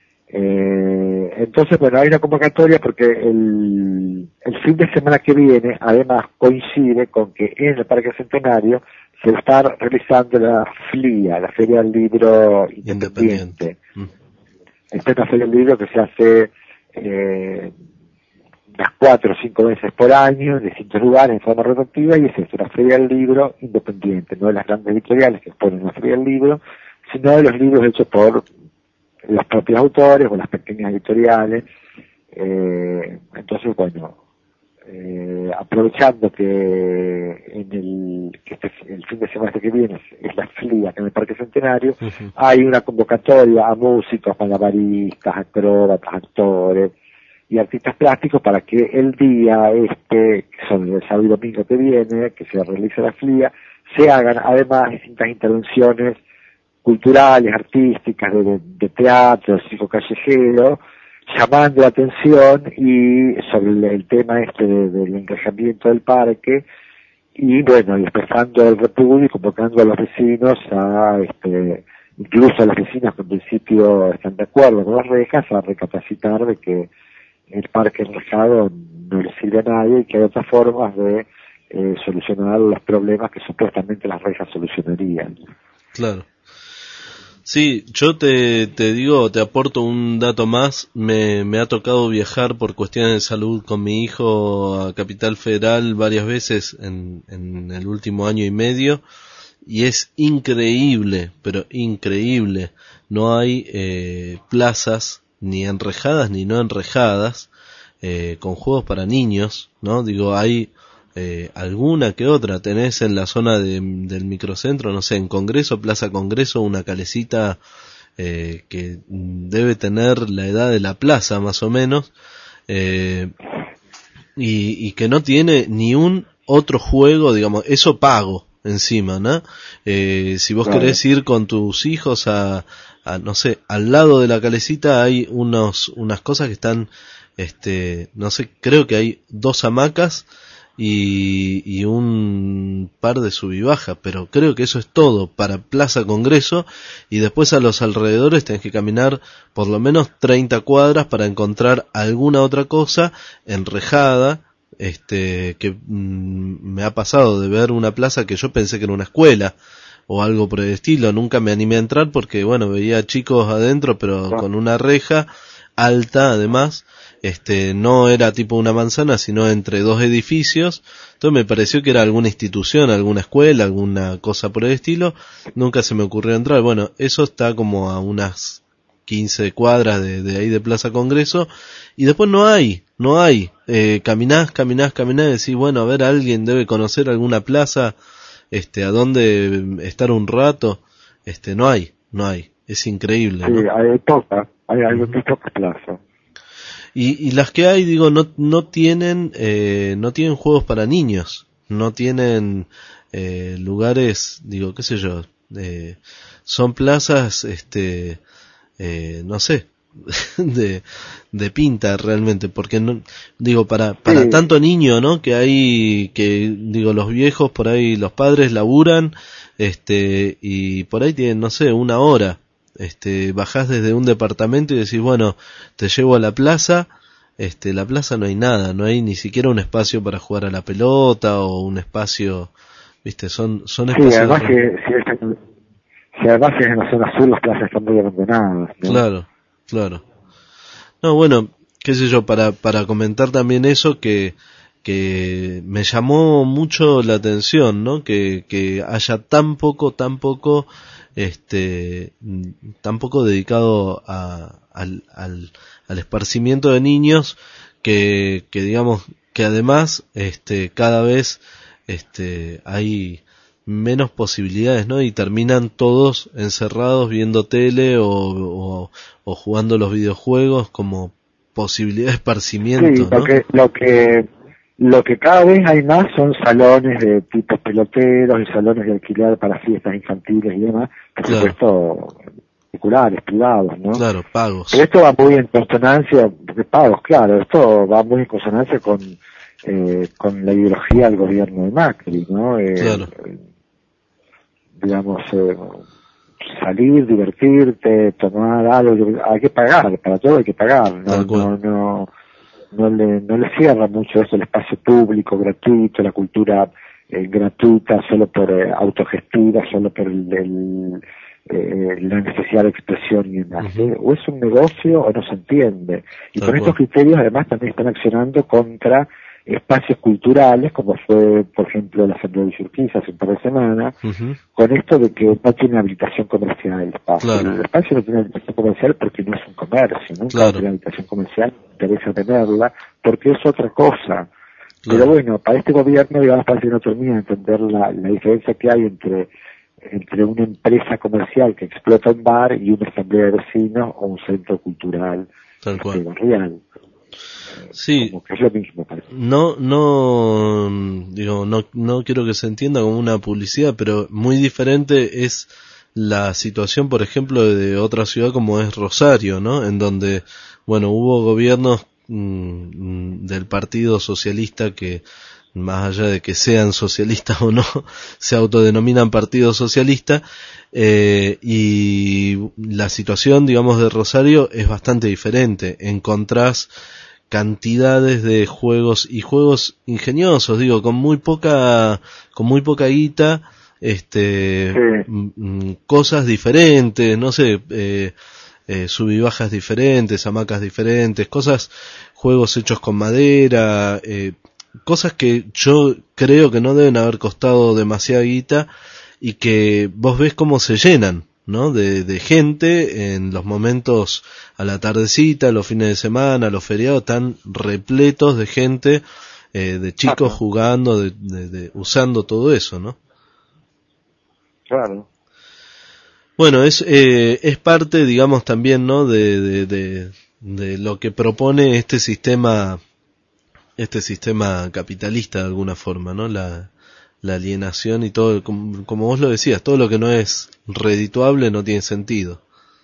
Eh, entonces, bueno, hay una convocatoria porque el, el fin de semana que viene, además, coincide con que en el Parque Centenario se está realizando la F L I A, la Feria del Libro Independiente. Independiente. Mm. Está una feria del libro que se hace eh, unas cuatro o cinco veces por año en distintos lugares en forma rotativa, y es esto, una feria del libro independiente, no de las grandes editoriales que ponen una feria del libro, sino de los libros hechos por los propios autores o las pequeñas editoriales. Eh, entonces, bueno, eh, aprovechando que en el, que este, el fin de semana que viene es, es la FLIA en el Parque Centenario, uh-huh. hay una convocatoria a músicos, malabaristas, acróbatas, actores y artistas plásticos para que el día este, que son el sábado y domingo que viene, que se realiza la FLIA, se hagan además distintas intervenciones culturales, artísticas, de, de teatro, circo callejero, llamando la atención y sobre el, el tema este de, del encajamiento del parque, y bueno, y expresando el repudio y convocando a los vecinos a, este, incluso a las vecinas que en principio están de acuerdo con las rejas, a recapacitar de que el parque enrejado no le sirve a nadie y que hay otras formas de eh, solucionar los problemas que supuestamente las rejas solucionarían. Claro. Sí, yo te, te digo, te aporto un dato más. Me, me ha tocado viajar por cuestiones de salud con mi hijo a Capital Federal varias veces en, en el último año y medio, y es increíble, pero increíble. No hay eh, plazas ni enrejadas ni no enrejadas eh, con juegos para niños, ¿no? Digo, hay Eh, alguna que otra tenés en la zona de, del microcentro, no sé, en Congreso, Plaza Congreso, una calecita eh, que debe tener la edad de la plaza más o menos, eh, y, y que no tiene ni un otro juego, digamos, eso pago encima, ¿no? Eh, si vos claro. querés ir con tus hijos a, a, no sé, al lado de la calecita hay unos, unas cosas que están, este, no sé, creo que hay dos hamacas Y, y un par de sub y baja, pero creo que eso es todo para Plaza Congreso, y después a los alrededores tenés que caminar por lo menos treinta cuadras para encontrar alguna otra cosa enrejada, este, que mmm, me ha pasado de ver una plaza que yo pensé que era una escuela o algo por el estilo. Nunca me animé a entrar porque, bueno, veía chicos adentro, pero con una reja alta además. Este, no era tipo una manzana, sino entre dos edificios. Entonces me pareció que era alguna institución, alguna escuela, alguna cosa por el estilo. Nunca se me ocurrió entrar. Bueno, eso está como a unas quince cuadras de, de ahí de Plaza Congreso. Y después no hay, no hay. Eh, caminás, caminás, caminás y decís, bueno, a ver, alguien debe conocer alguna plaza, este, a dónde estar un rato. Este, no hay, no hay. Es increíble, sí, ¿no? hay pocas, hay, hay muy pocas plazas. Y, y las que hay, digo, no no tienen eh, no tienen juegos para niños, no tienen eh, lugares, digo, qué sé yo, eh, son plazas, este, eh, no sé, de de pinta realmente, porque no, digo, para para sí. tanto niño, ¿no? Que hay, que digo, los viejos por ahí, los padres laburan, este, y por ahí tienen, no sé, una hora. Este, bajás desde un departamento y decís, bueno, te llevo a la plaza. Este, la plaza no hay nada, no hay ni siquiera un espacio para jugar a la pelota o un espacio, viste, son son espacios. Sí, además que si, es, si además es en la zona sur, las plazas están muy abandonadas, ¿no? Claro, claro. No, bueno, qué sé yo, para para comentar también eso, que que me llamó mucho la atención, ¿no? Que que haya tan poco, tan poco este tampoco dedicado a, al, al, al esparcimiento de niños, que, que digamos que además este cada vez este hay menos posibilidades, ¿no? Y terminan todos encerrados viendo tele o, o, o jugando los videojuegos como posibilidad de esparcimiento, sí, lo ¿no? que, lo que Lo que cada vez hay más son salones de tipo peloteros y salones de alquiler para fiestas infantiles y demás, por claro. supuesto particulares, privados, ¿no? Claro, pagos. Pero esto va muy en consonancia, porque pagos, claro, esto va muy en consonancia con eh, con la ideología del gobierno de Macri, ¿no? Eh, claro. eh, digamos, eh, salir, divertirte, tomar algo, hay que pagar, para todo hay que pagar, no, no, no no le no le cierra mucho eso, el espacio público gratuito, la cultura eh, gratuita solo por eh, autogestiva, solo por el, el eh, la necesidad de expresión y demás. Uh-huh. ¿eh? O es un negocio o no se entiende. Y Tal con estos cual. criterios además también están accionando contra espacios culturales, como fue, por ejemplo, la Asamblea de Urquiza hace un par de semanas, Uh-huh. con esto de que no tiene habilitación comercial el espacio. Claro. El espacio no tiene habilitación comercial porque no es un comercio, nunca Claro. tiene habilitación comercial, interesa tenerla, porque es otra cosa. Claro. Pero bueno, para este gobierno, digamos, parece que no termina de entender la, la diferencia que hay entre entre una empresa comercial que explota un bar y una asamblea de vecinos o un centro cultural Tal cual. barrial. Sí. Como que es lo mismo, parece. No, no, digo, no, no quiero que se entienda como una publicidad, pero muy diferente es la situación, por ejemplo, de otra ciudad como es Rosario, ¿no? En donde, bueno, hubo gobiernos mmm, del Partido Socialista que, más allá de que sean socialistas o no, se autodenominan Partido Socialista, eh, y la situación, digamos, de Rosario es bastante diferente. Encontrás cantidades de juegos y juegos ingeniosos, digo, con muy poca, con muy poca guita, este, Sí. m- cosas diferentes, no sé, eh, eh, sub y bajas diferentes, hamacas diferentes, cosas, juegos hechos con madera, eh, cosas que yo creo que no deben haber costado demasiada guita y que vos ves cómo se llenan, ¿no? De, de gente en los momentos a la tardecita, los fines de semana, los feriados, están repletos de gente, eh, de chicos Ajá. jugando, de, de, de, usando todo eso, ¿no? Claro. Bueno, es eh, es parte, digamos, también, ¿no? De, de, de, de lo que propone este sistema, este sistema capitalista de alguna forma, ¿no? La, la alienación y todo, como, como vos lo decías, todo lo que no es redituable no tiene sentido.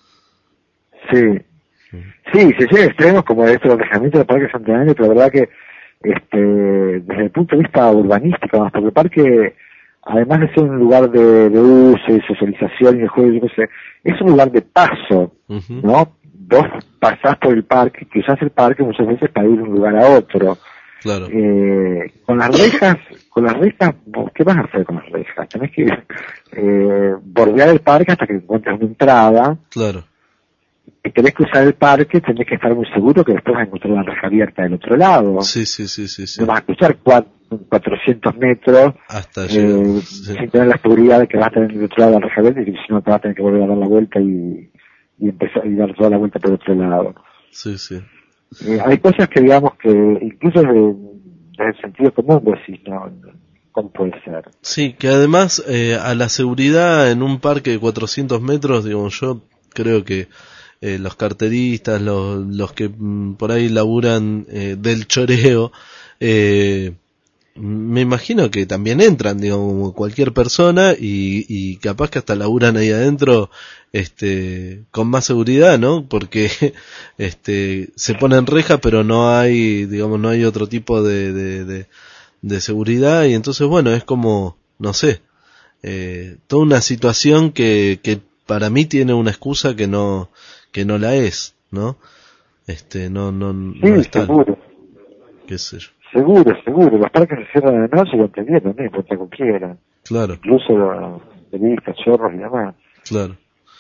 Sí. Sí, se llega a extremos como esto del alejamiento del Parque Centenario, pero la verdad que este, desde el punto de vista urbanístico, más porque el parque, además de ser un lugar de, de uso y socialización y de juego, yo qué sé, es un lugar de paso, Uh-huh. ¿no? Vos pasás por el parque, que usás el parque muchas veces para ir de un lugar a otro. Claro. Eh, con las rejas, con las rejas, ¿vos ¿qué vas a hacer con las rejas? Tenés que eh, bordear el parque hasta que encuentres una entrada. Claro. Si tenés que usar el parque, tenés que estar muy seguro que después vas a encontrar la reja abierta del otro lado. Sí, sí, sí, sí, sí. No vas a cruzar cuatrocientos metros Hasta eh, llegar. Sí. sin tener la seguridad de que vas a tener del otro lado la reja abierta y que si no te vas a tener que volver a dar la vuelta y, y empezar y dar toda la vuelta por el otro lado. Sí, sí. Eh, hay cosas que digamos que incluso desde, desde el sentido común vos decís, no, no, ¿cómo puede ser? Sí, que además eh, a la seguridad en un parque de cuatrocientos metros, digo, yo creo que eh, los carteristas, los, los que mm, por ahí laburan eh, del choreo, eh, me imagino que también entran, digo, como cualquier persona y, y capaz que hasta laburan ahí adentro este con más seguridad, ¿no? Porque este se ponen rejas pero no hay, digamos, no hay otro tipo de, de, de, de seguridad y entonces, bueno, es como, no sé, eh, toda una situación que, que para mí tiene una excusa que no que no la es, ¿no? Este, no, no, no Sí, es tal, seguro, qué sé yo. seguro, seguro. Los parques se cierran de noche, lo entendieron, no importa con quiera. Claro, Incluso de vistas, chorros y demás. claro.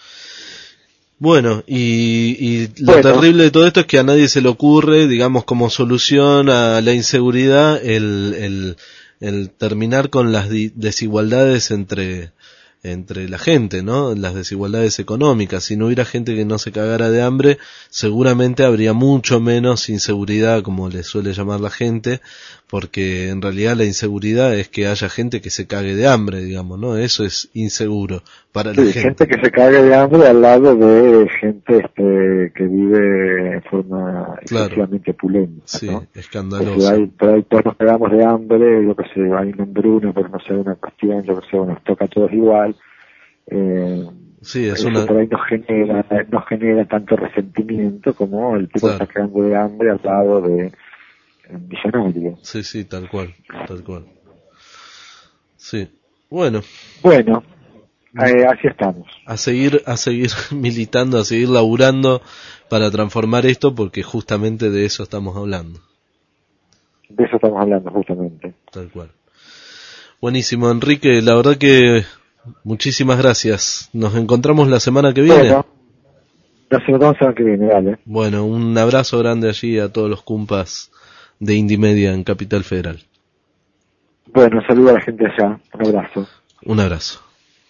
Bueno, y, y lo Bueno. terrible de todo esto es que a nadie se le ocurre, digamos, como solución a la inseguridad, el, el, el terminar con las di- desigualdades entre, entre la gente, ¿no? Las desigualdades económicas. Si no hubiera gente que no se cagara de hambre, seguramente habría mucho menos inseguridad, como le suele llamar la gente, porque en realidad la inseguridad es que haya gente que se cague de hambre, digamos, ¿no? Eso es inseguro para la Sí, gente. gente que se cague de hambre al lado de gente este, que vive en forma Claro. excesivamente opulenta, Sí, ¿no? Porque escandaloso. hay, por ahí todos nos cagamos de hambre, yo que sé, hay un hambruno, pero no sé, una cuestión, yo que sé, nos toca a todos igual. Eh, Sí, es eso una... por ahí nos genera, nos genera tanto resentimiento como el tipo Claro. que está cagando de hambre al lado de un millonario. Sí, sí, tal cual, tal cual. Sí. Bueno, Bueno, eh, así estamos. a seguir, a seguir militando, a seguir laburando para transformar esto, porque justamente de eso estamos hablando. De eso estamos hablando justamente. Tal cual. Buenísimo, Enrique, la verdad que Muchísimas gracias. Nos encontramos la semana que viene. Bueno, nos encontramos la semana que viene, dale. Bueno, un abrazo grande allí a todos los cumpas de Indie Media en Capital Federal. Bueno, saludo a la gente allá. Un abrazo. Un abrazo.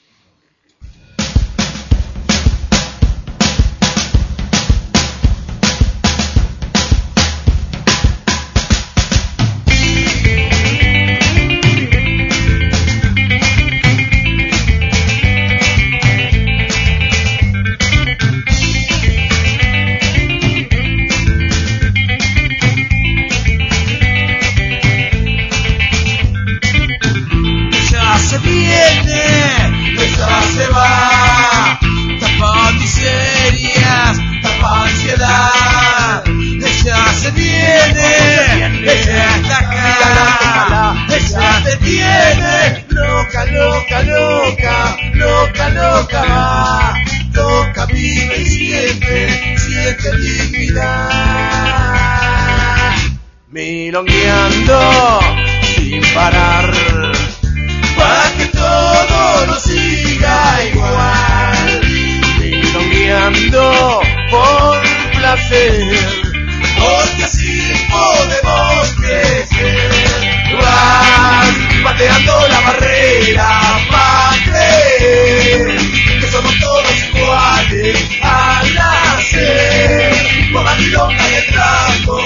Milongueando sin parar, para que todo nos siga igual. Milongueando por placer, porque así podemos crecer. Vas pateando la barrera para creer que somos todos iguales al nacer. Por la milonga y el trago,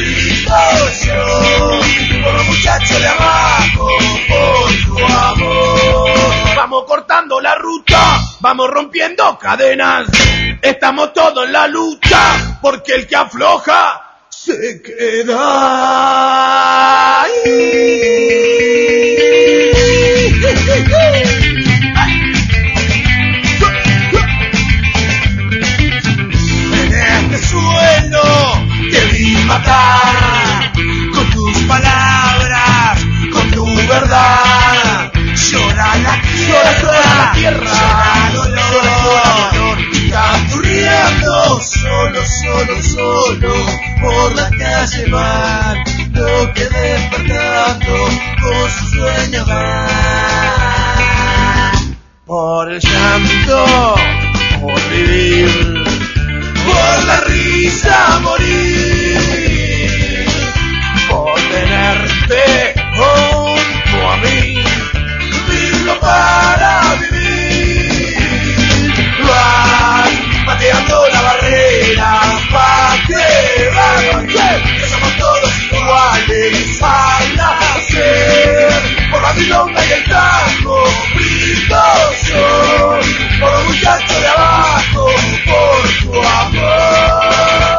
yo, por los muchachos de abajo, por tu amor. Vamos cortando la ruta, vamos rompiendo cadenas. Estamos todos en la lucha, porque el que afloja se queda. En este suelo te vi matar con tus palabras, con tu verdad. Llora la tierra, llora la tierra, llora el dolor, llora el dolor. Canturreando solo, solo, solo por la calle van, lo que despertando con su sueño van. Por el llanto, por vivir, por la risa morir, por tenerte junto a mí, vivo para vivir. Vas pateando la barrera pa' que vamos, que somos todos iguales al nacer. Por la milonga y el tango, brilloso, por los muchachos de abajo, por tu amor.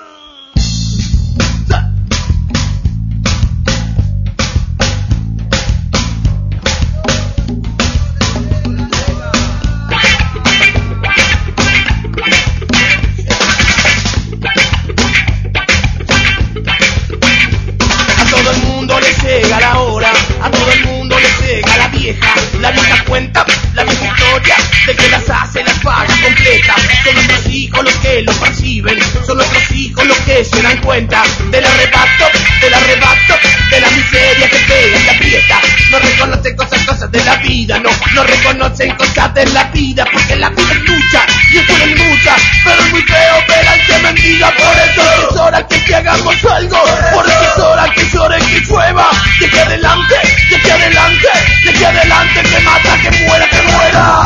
Llega la hora, a todo el mundo le llega la vieja, la vieja cuenta, la vieja historia, de que las hace, las paga completas. Son nuestros hijos los que lo perciben, son nuestros hijos los que se dan cuenta del arrebato, del arrebato, de la miseria que pega y que aprieta. No reconocen cosas, cosas de la vida, no, no reconocen cosas de la vida, porque la vida es lucha, y es una lucha, pero es muy feo ver al que mendiga. Por eso es hora que, que hagamos algo, por eso es hora que llore, que llueva. De que adelante, de que adelante, de que adelante, que mata, que muera, que muera.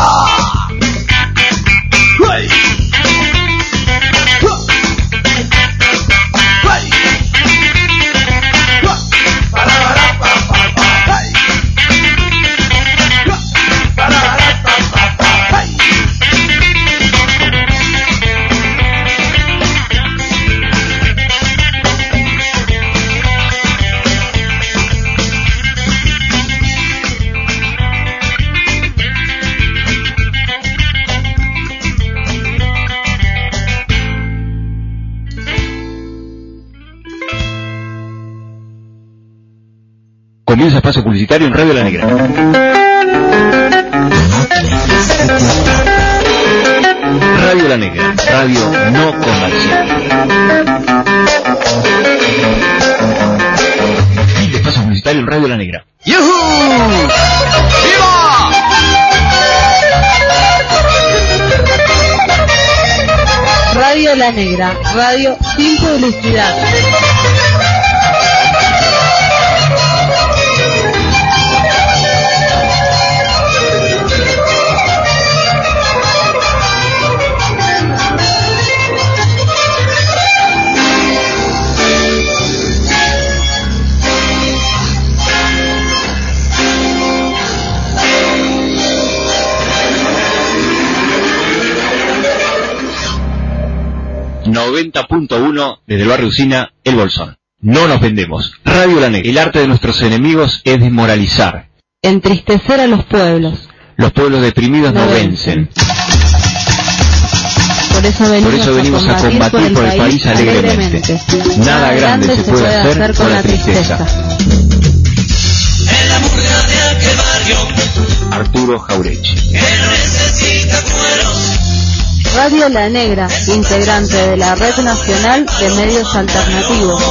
¡Hey! ¡Hey! ¡Para, para, pa, pa, pa! ¡Hey! ¡Para, para, pa, pa, pa! ¡Hey! Comienza espacio publicitario en Radio La Negra. Radio La Negra, radio no comercial. Fin de espacio publicitario en Radio La Negra. ¡Yuhu! ¡Viva! Radio La Negra, radio sin publicidad. noventa punto uno desde el barrio Usina, El Bolsón. No nos vendemos. Radio La Negra. El arte de nuestros enemigos es desmoralizar. Entristecer a los pueblos. Los pueblos deprimidos no, no vencen. Por eso venimos, por eso venimos a combatir, a combatir por el país, país alegremente. alegremente. Nada, Nada grande, grande se puede hacer, hacer con la tristeza. En la murga de aquel barrio, Arturo Jaurechi. Que necesita cueros. Radio La Negra, integrante de la Red Nacional de Medios Alternativos.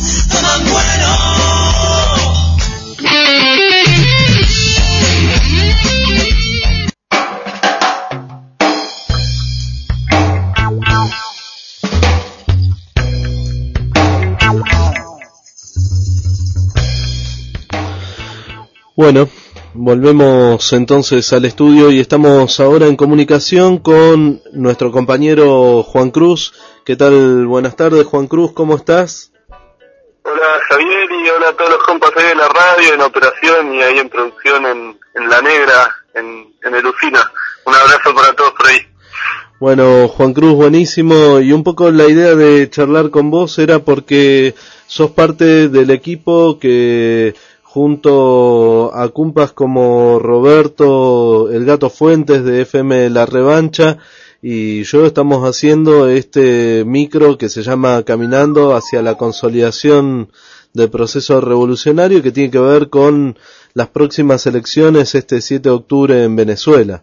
Bueno, volvemos entonces al estudio y estamos ahora en comunicación con nuestro compañero Juan Cruz. ¿Qué tal? Buenas tardes, Juan Cruz, ¿cómo estás? Hola Javier y hola a todos los compas ahí en la radio, en operación y ahí en producción en, en La Negra, en, en el Usina. Un abrazo para todos por ahí. Bueno, Juan Cruz, buenísimo. Y un poco la idea de charlar con vos era porque sos parte del equipo que, junto a cumpas como Roberto, el Gato Fuentes de F M La Revancha, y yo estamos haciendo este micro que se llama Caminando hacia la consolidación del proceso revolucionario, que tiene que ver con las próximas elecciones este siete de octubre en Venezuela.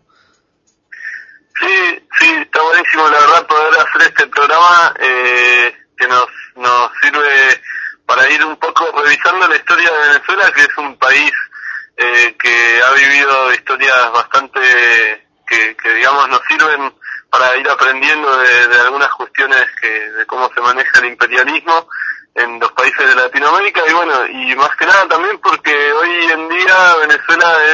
Sí, sí, está buenísimo la verdad poder hacer este programa eh, que nos, nos sirve para ir un poco revisando la historia de Venezuela, que es un país eh, que ha vivido historias bastante que, que digamos nos sirven para ir aprendiendo de, de algunas cuestiones que de cómo se maneja el imperialismo en los países de Latinoamérica, y bueno, y más que nada también porque hoy en día Venezuela es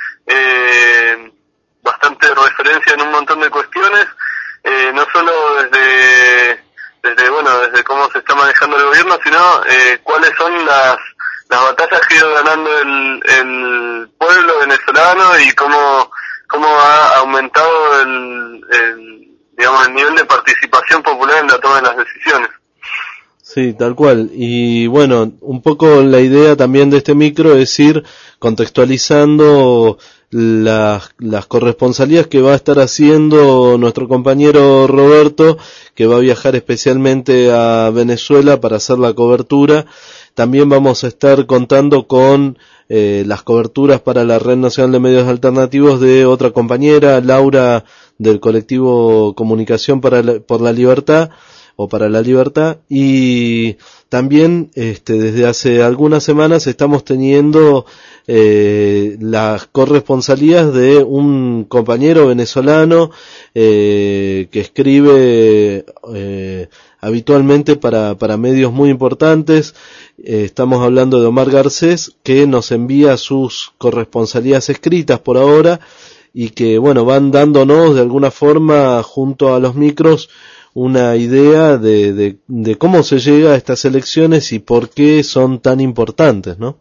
eh, bastante referencia en un montón de cuestiones, eh, no solo desde desde bueno desde cómo se está manejando el gobierno, sino eh, cuáles son las las batallas que ha ido ganando el, el pueblo venezolano y cómo cómo ha aumentado el, el digamos el nivel de participación popular en la toma de las decisiones. Sí, tal cual. Y bueno, un poco la idea también de este micro es ir contextualizando las, las corresponsalías que va a estar haciendo nuestro compañero Roberto, que va a viajar especialmente a Venezuela para hacer la cobertura. También vamos a estar contando con eh, las coberturas para la Red Nacional de Medios Alternativos de otra compañera, Laura, del colectivo Comunicación para la, por la Libertad, o para la Libertad, y también este, desde hace algunas semanas estamos teniendo eh, las corresponsalías de un compañero venezolano eh, que escribe eh, habitualmente para, para medios muy importantes. Eh, estamos hablando de Omar Garcés, que nos envía sus corresponsalías escritas por ahora y que bueno van dándonos de alguna forma junto a los micros una idea de, de, de cómo se llega a estas elecciones y por qué son tan importantes, ¿no?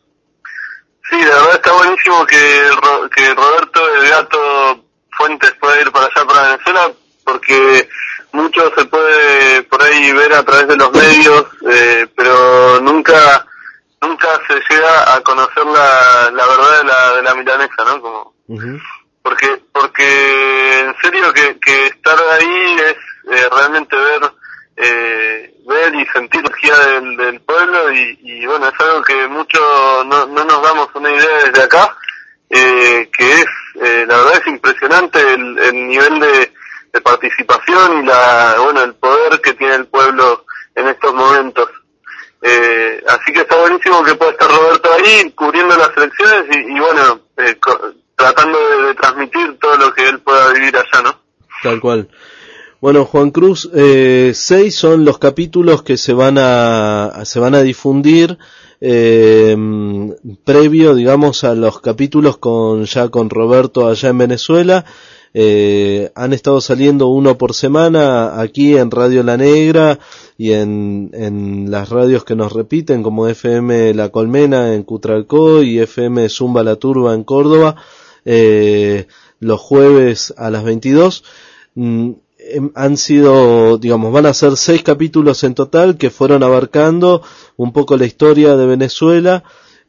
Sí, la verdad está buenísimo que, que Roberto el Gato Fuentes pueda ir para allá, para Venezuela, porque mucho se puede por ahí ver a través de los medios, eh, pero nunca nunca se llega a conocer la, la verdad de la, de la milanesa, ¿no? Como, uh-huh. Porque porque en serio que, que estar ahí es eh, realmente ver eh, ver y sentir la energía del, del pueblo y, y bueno, es algo que mucho no, no nos damos una idea desde acá, eh, que es, eh, la verdad es impresionante el, el nivel de, de participación y la bueno el poder que tiene el pueblo en estos momentos. Eh, así que está buenísimo que pueda estar Roberto ahí cubriendo las elecciones y, y bueno, eh, co- tratando de, de transmitir todo lo que él pueda vivir allá, ¿no? Tal cual. Bueno, Juan Cruz, eh, seis son los capítulos que se van a, se van a difundir eh, previo, digamos, a los capítulos con ya con Roberto allá en Venezuela. Eh, han estado saliendo uno por semana aquí en Radio La Negra y en, en las radios que nos repiten, como F M La Colmena en Cutralcó y F M Zumba La Turba en Córdoba, eh, los jueves a las veintidós. Mm, han sido, digamos, van a ser seis capítulos en total que fueron abarcando un poco la historia de Venezuela,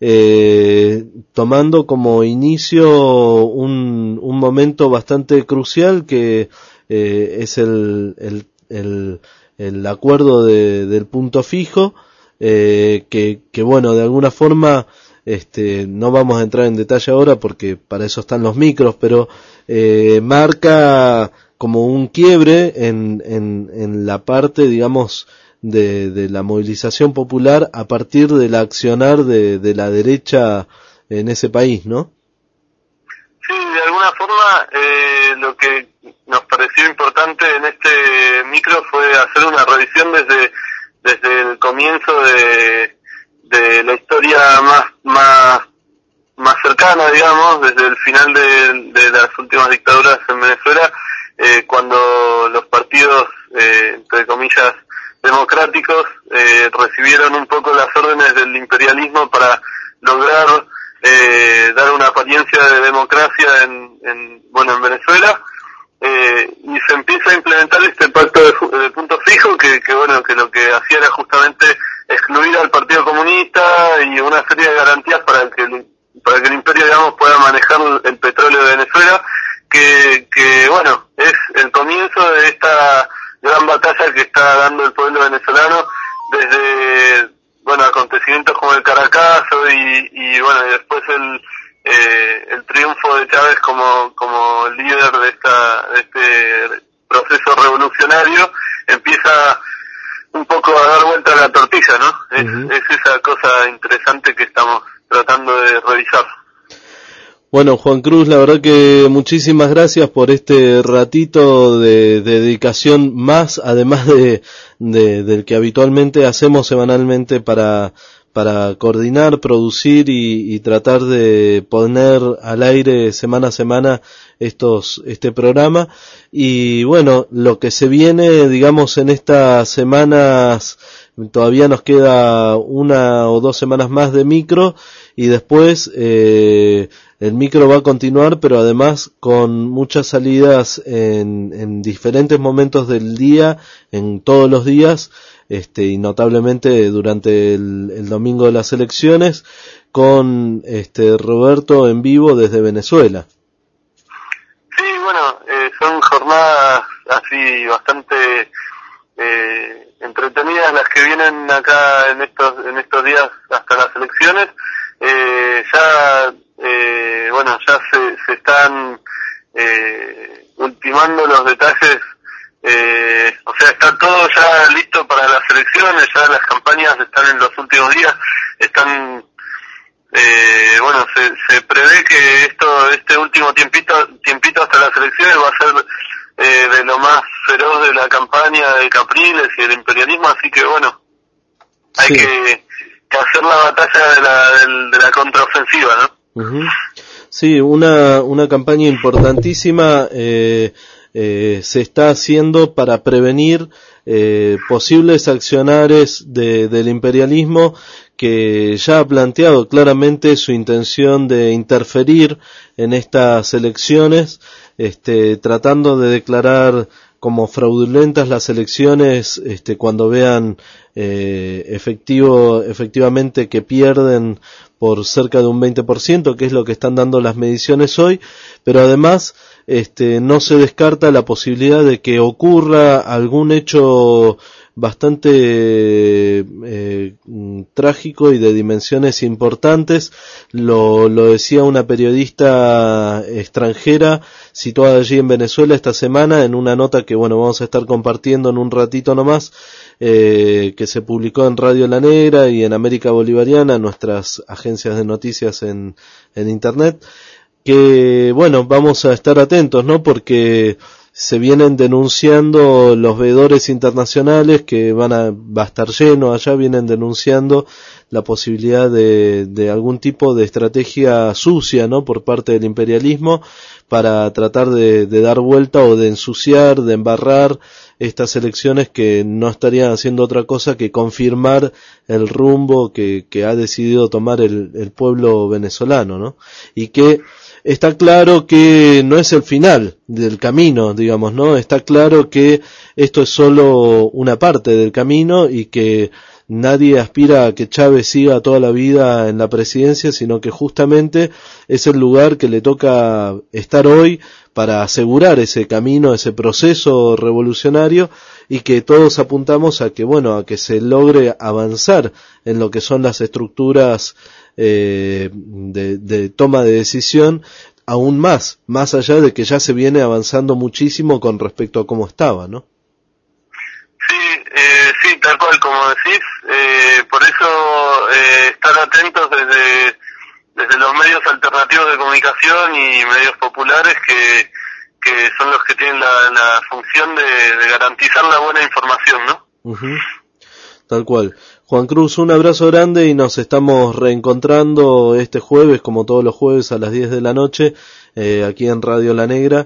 eh, tomando como inicio un, un momento bastante crucial que eh, es el, el, el, el acuerdo de, del punto fijo, eh, que, que bueno, de alguna forma, este, no vamos a entrar en detalle ahora porque para eso están los micros, pero eh, marca como un quiebre en, en, en la parte, digamos, de, de la movilización popular a partir del accionar de, de la derecha en ese país, ¿no? Sí, de alguna forma eh, lo que nos pareció importante en este micro fue hacer una revisión desde desde el comienzo de, de la historia más más más cercana, digamos, desde el final de, de las últimas dictaduras en Venezuela, eh, cuando los partidos, eh, entre comillas, democráticos, eh, recibieron un poco las órdenes del imperialismo para lograr eh, dar una apariencia de democracia en, en bueno en Venezuela, eh, y se empieza a implementar este pacto de, de punto fijo que, que bueno que lo que hacía era justamente excluir al Partido Comunista y una serie de garantías para que el, para que el imperio, digamos, pueda manejar el petróleo de Venezuela, que, que bueno, es el comienzo de esta gran batalla que está dando el pueblo venezolano desde, bueno, acontecimientos como el Caracazo y, y bueno, y después el eh, el triunfo de Chávez como como líder de esta de este proceso revolucionario, empieza un poco a dar vuelta a la tortilla, ¿no? Es, uh-huh. es esa cosa interesante que estamos tratando de revisar. Bueno, Juan Cruz, la verdad que muchísimas gracias por este ratito de, de dedicación más, además de, de del que habitualmente hacemos semanalmente para para coordinar, producir y, y tratar de poner al aire semana a semana estos este programa. Y bueno, lo que se viene, digamos, en estas semanas, todavía nos queda una o dos semanas más de micro y después eh, el micro va a continuar, pero además con muchas salidas en, en diferentes momentos del día, en todos los días, este, y notablemente durante el, el domingo de las elecciones, con este Roberto en vivo desde Venezuela. Sí, bueno, eh, son jornadas así bastante eh, entretenidas las que vienen acá en estos en estos días hasta las elecciones. Eh, ya eh, bueno ya se, se están eh, ultimando los detalles, eh, o sea, está todo ya listo para las elecciones, ya las campañas están en los últimos días, están eh, bueno se, se prevé que esto este último tiempito tiempito hasta las elecciones va a ser eh, de lo más feroz de la campaña de Capriles y del imperialismo, así que bueno, hay sí. que que hacer la batalla de la, de, de la contraofensiva, ¿no? Uh-huh. Sí, una, una campaña importantísima eh, eh, se está haciendo para prevenir eh, posibles accionares de, del imperialismo, que ya ha planteado claramente su intención de interferir en estas elecciones, este, tratando de declarar como fraudulentas las elecciones, este, cuando vean eh, efectivo, efectivamente que pierden por cerca de un veinte por ciento, que es lo que están dando las mediciones hoy, pero además este, no se descarta la posibilidad de que ocurra algún hecho bastante eh, trágico y de dimensiones importantes. Lo, lo decía una periodista extranjera situada allí en Venezuela esta semana en una nota que bueno vamos a estar compartiendo en un ratito nomás, eh, que se publicó en Radio La Negra y en América Bolivariana, nuestras agencias de noticias en, en internet, que bueno, vamos a estar atentos, ¿no? Porque se vienen denunciando los veedores internacionales que van a, va a estar lleno allá, vienen denunciando la posibilidad de, de algún tipo de estrategia sucia, ¿no?, por parte del imperialismo para tratar de, de dar vuelta o de ensuciar, de embarrar estas elecciones que no estarían haciendo otra cosa que confirmar el rumbo que, que ha decidido tomar el, el pueblo venezolano, ¿no? Y que está claro que no es el final del camino, digamos, ¿no? Está claro que esto es solo una parte del camino y que nadie aspira a que Chávez siga toda la vida en la presidencia, sino que justamente es el lugar que le toca estar hoy para asegurar ese camino, ese proceso revolucionario, y que todos apuntamos a que, bueno, a que se logre avanzar en lo que son las estructuras eh, de, de toma de decisión, aún más, más allá de que ya se viene avanzando muchísimo con respecto a cómo estaba, ¿no? Sí, eh, sí, tal cual como decís, eh, por eso eh, estar atentos desde, desde los medios alternativos de comunicación y medios populares que, que son los que tienen la, la función de, de garantizar la buena información, ¿no? Uh-huh. Tal cual. Juan Cruz, un abrazo grande y nos estamos reencontrando este jueves, como todos los jueves a las diez de la noche, eh, aquí en Radio La Negra,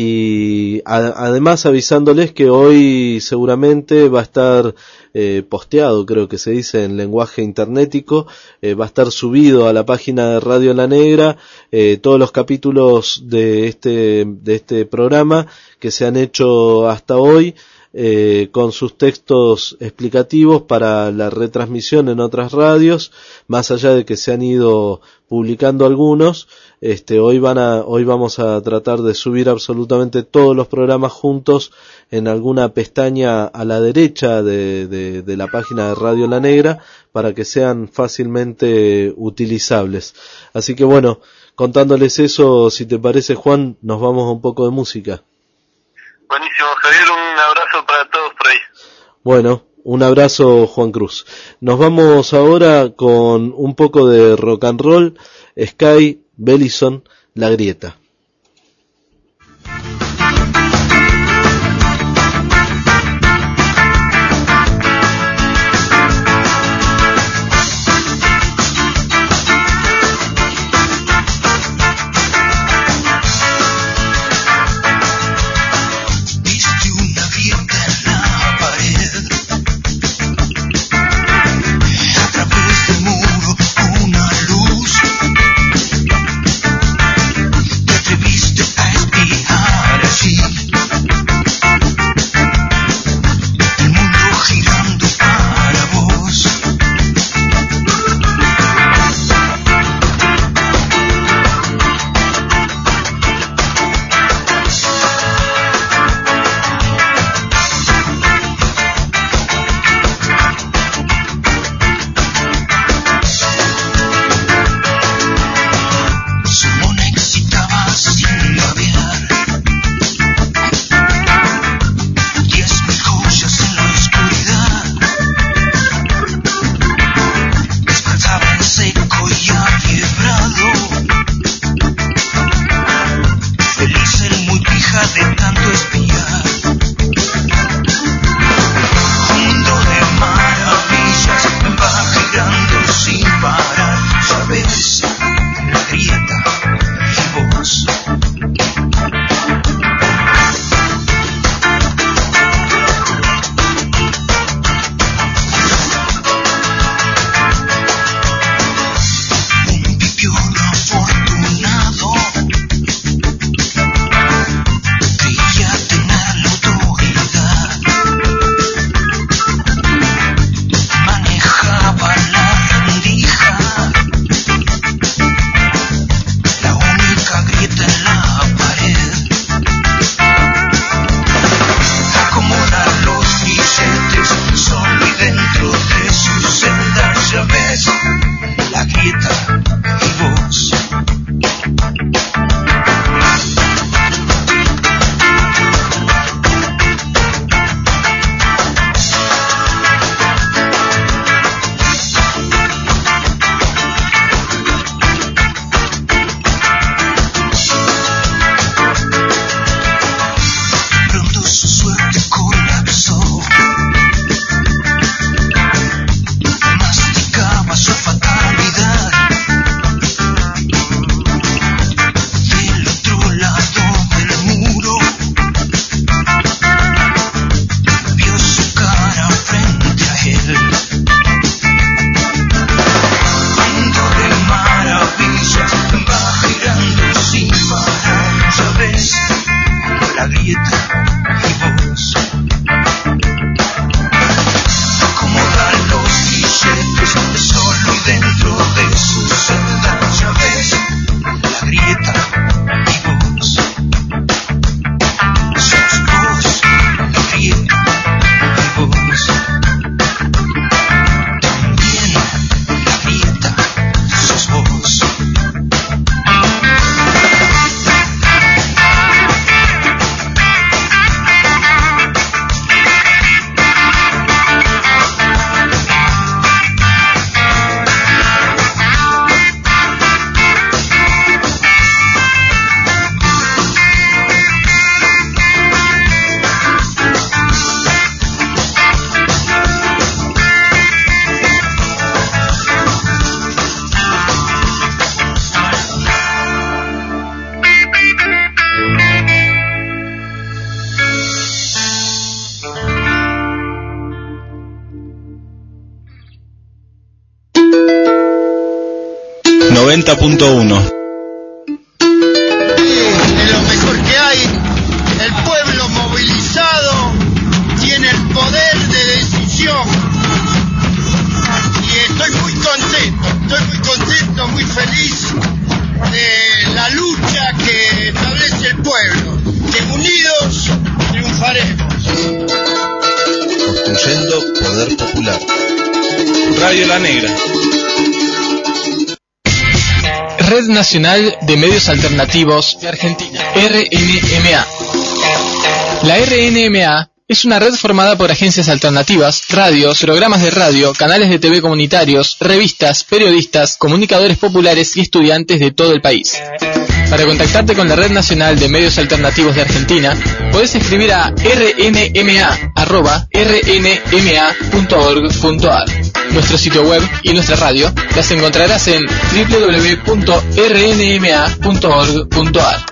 y a, además avisándoles que hoy seguramente va a estar eh, posteado, creo que se dice en lenguaje internetico, eh, va a estar subido a la página de Radio La Negra eh, todos los capítulos de este, de este programa que se han hecho hasta hoy, Eh, con sus textos explicativos para la retransmisión en otras radios, más allá de que se han ido publicando algunos. Este, hoy van a, hoy vamos a tratar de subir absolutamente todos los programas juntos en alguna pestaña a la derecha de, de, de la página de Radio La Negra para que sean fácilmente utilizables. Así que bueno, contándoles eso, si te parece, Juan, nos vamos a un poco de música. Buenísimo, Javier, un abrazo para todos por ahí. Bueno, un abrazo, Juan Cruz. Nos vamos ahora con un poco de rock and roll, Sky Bellison, La Grieta. De dentro de su celda, ya ves la grieta y vos. Sos vos, la grieta y vos. También la grieta sos vos. noventa punto uno. Es lo mejor que hay. El pueblo movilizado tiene el poder de decisión. Y estoy muy contento, estoy muy contento, muy feliz de la lucha que establece el pueblo. Que unidos triunfaremos. Construyendo poder popular. Radio La Negra. Red Nacional de Medios Alternativos de Argentina, R N M A. La R N M A es una red formada por agencias alternativas, radios, programas de radio, canales de T V comunitarios, revistas, periodistas, comunicadores populares y estudiantes de todo el país. Para contactarte con la Red Nacional de Medios Alternativos de Argentina, podés escribir a r n m a arroba r n m a punto org punto a r. Nuestro sitio web y nuestra radio las encontrarás en w w w punto r n m a punto org punto a r.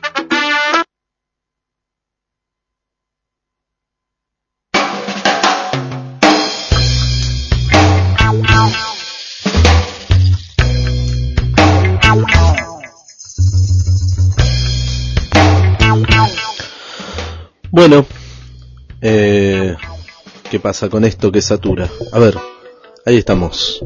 Bueno, eh, ¿qué pasa con esto que satura? A ver, ahí estamos.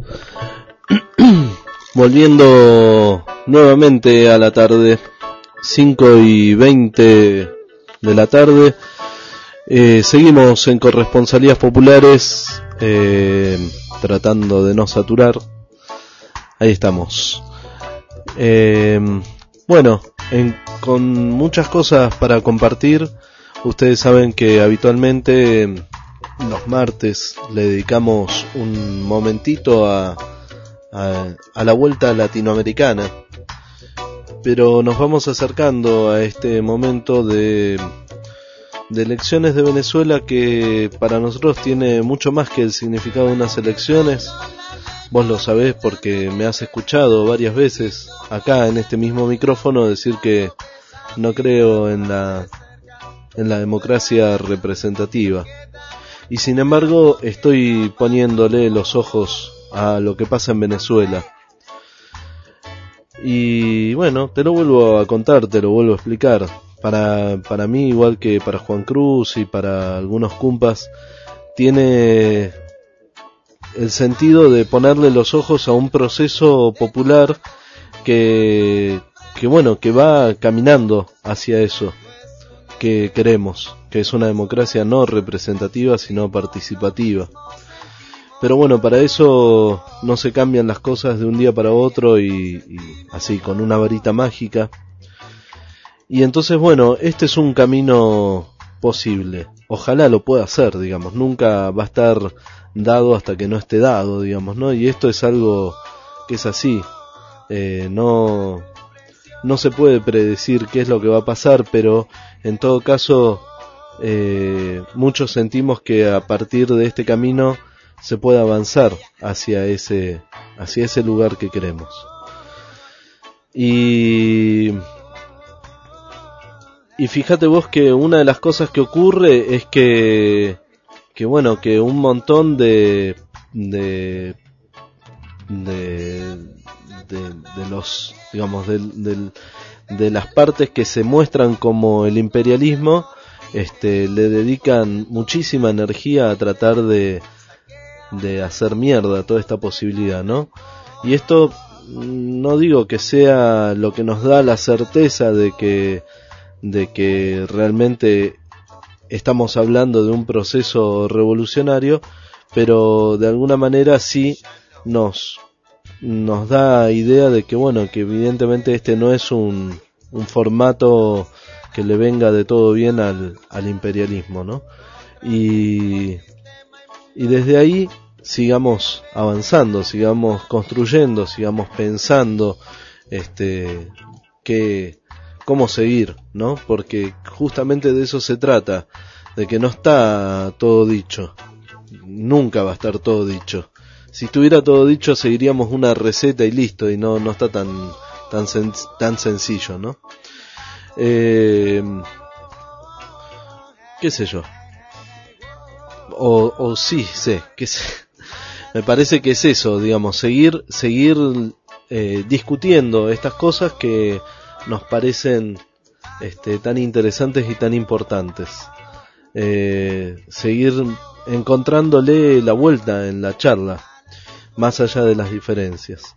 Volviendo nuevamente a la tarde, cinco y veinte de la tarde. Eh, seguimos en Corresponsalías Populares, eh, tratando de no saturar. Ahí estamos. Eh, bueno, en, con muchas cosas para compartir. Ustedes saben que habitualmente los martes le dedicamos un momentito a, a, a la vuelta latinoamericana, pero nos vamos acercando a este momento de, de elecciones de Venezuela, que para nosotros tiene mucho más que el significado de unas elecciones. Vos lo sabés porque me has escuchado varias veces acá en este mismo micrófono decir que no creo en la en la democracia representativa, y sin embargo estoy poniéndole los ojos a lo que pasa en Venezuela. Y bueno, te lo vuelvo a contar, te lo vuelvo a explicar. Para, para mí, igual que para Juan Cruz y para algunos cumpas, tiene el sentido de ponerle los ojos a un proceso popular que, que bueno, que va caminando hacia eso que queremos, que es una democracia no representativa sino participativa. Pero bueno, para eso no se cambian las cosas de un día para otro y, y así con una varita mágica. Y entonces bueno, este es un camino posible. Ojalá lo pueda hacer, digamos. Nunca va a estar dado hasta que no esté dado, digamos, ¿no? Y esto es algo que es así. Eh, no, no se puede predecir qué es lo que va a pasar, pero en todo caso, eh, muchos sentimos que a partir de este camino se puede avanzar hacia ese, hacia ese lugar que queremos. Y, y fíjate vos que una de las cosas que ocurre es que, que bueno, que un montón de, de, de, de, de los, digamos, del, del de las partes que se muestran como el imperialismo, este, le dedican muchísima energía a tratar de, de hacer mierda toda esta posibilidad, ¿no? Y esto no digo que sea lo que nos da la certeza de que, de que realmente estamos hablando de un proceso revolucionario, pero de alguna manera sí nos, nos da idea de que, bueno, que evidentemente este no es un, un formato que le venga de todo bien al, al imperialismo, ¿no? Y, y desde ahí sigamos avanzando, sigamos construyendo, sigamos pensando este que cómo seguir, ¿no? Porque justamente de eso se trata, de que no está todo dicho, nunca va a estar todo dicho. Si estuviera todo dicho seguiríamos una receta y listo, y no no está tan tan sen, tan sencillo, ¿no? Eh, qué sé yo. O, o sí, sé, qué sé. Me parece que es eso, digamos, seguir seguir eh, discutiendo estas cosas que nos parecen este, tan interesantes y tan importantes. Eh, seguir encontrándole la vuelta en la charla, más allá de las diferencias.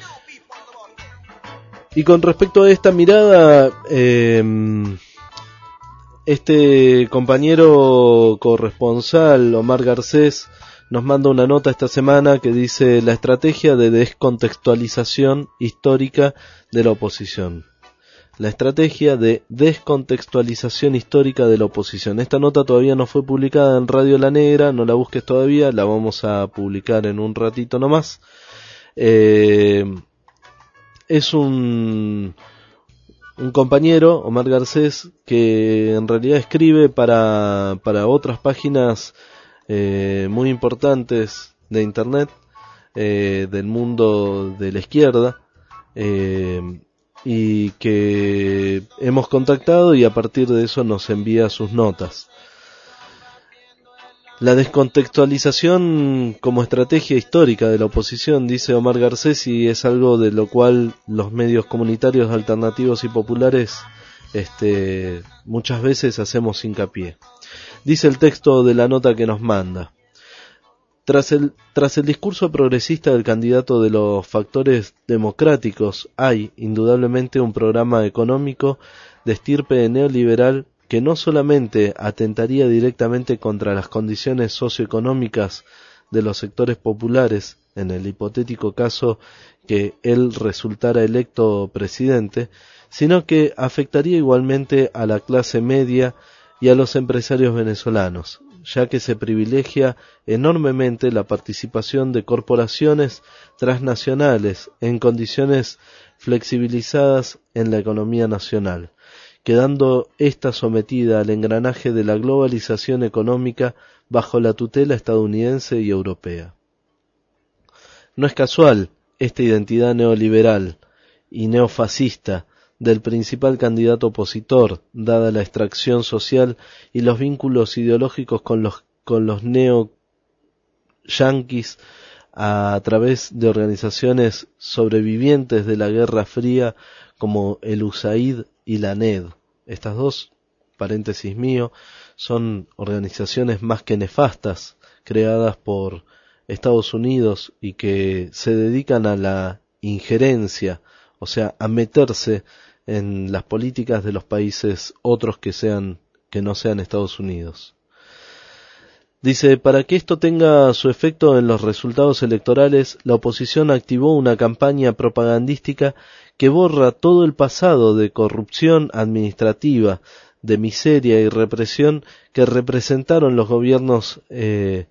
Y con respecto a esta mirada, eh, este compañero corresponsal, Omar Garcés, nos manda una nota esta semana que dice la estrategia de descontextualización histórica de la oposición. La estrategia de descontextualización histórica de la oposición. Esta nota todavía no fue publicada en Radio La Negra, no la busques todavía, la vamos a publicar en un ratito nomás. Eh, es un, un compañero, Omar Garcés, que en realidad escribe para, para otras páginas Eh, muy importantes de internet, eh, del mundo de la izquierda, eh, y que hemos contactado y a partir de eso nos envía sus notas. La descontextualización como estrategia histórica de la oposición, dice Omar Garcés, y es algo de lo cual los medios comunitarios alternativos y populares este, muchas veces hacemos hincapié. Dice el texto de la nota que nos manda. Tras el, tras el discurso progresista del candidato de los factores democráticos, hay indudablemente un programa económico de estirpe neoliberal que no solamente atentaría directamente contra las condiciones socioeconómicas de los sectores populares, en el hipotético caso que él resultara electo presidente, sino que afectaría igualmente a la clase media y a los empresarios venezolanos, ya que se privilegia enormemente la participación de corporaciones transnacionales en condiciones flexibilizadas en la economía nacional, quedando ésta sometida al engranaje de la globalización económica bajo la tutela estadounidense y europea. No es casual esta identidad neoliberal y neofascista del principal candidato opositor, dada la extracción social y los vínculos ideológicos con los, con los neo-yanquis a través de organizaciones sobrevivientes de la Guerra Fría como el U S A I D y la N E D. Estas dos, paréntesis mío, son organizaciones más que nefastas, creadas por Estados Unidos y que se dedican a la injerencia, o sea, a meterse en las políticas de los países otros que sean que no sean Estados Unidos. Dice, para que esto tenga su efecto en los resultados electorales, la oposición activó una campaña propagandística que borra todo el pasado de corrupción administrativa, de miseria y represión que representaron los gobiernos eh,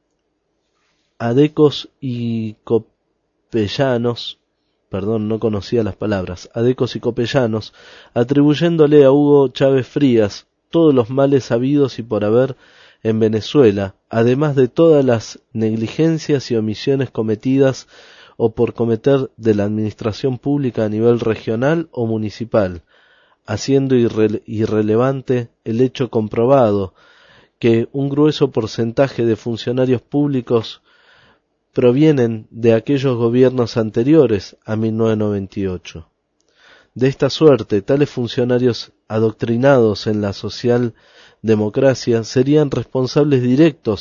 adecos y copellanos, perdón, no conocía las palabras, adecos y copellanos, atribuyéndole a Hugo Chávez Frías todos los males habidos y por haber en Venezuela, además de todas las negligencias y omisiones cometidas o por cometer de la administración pública a nivel regional o municipal, haciendo irre- irrelevante el hecho comprobado que un grueso porcentaje de funcionarios públicos provienen de aquellos gobiernos anteriores a mil novecientos noventa y ocho. De esta suerte, tales funcionarios adoctrinados en la socialdemocracia serían responsables directos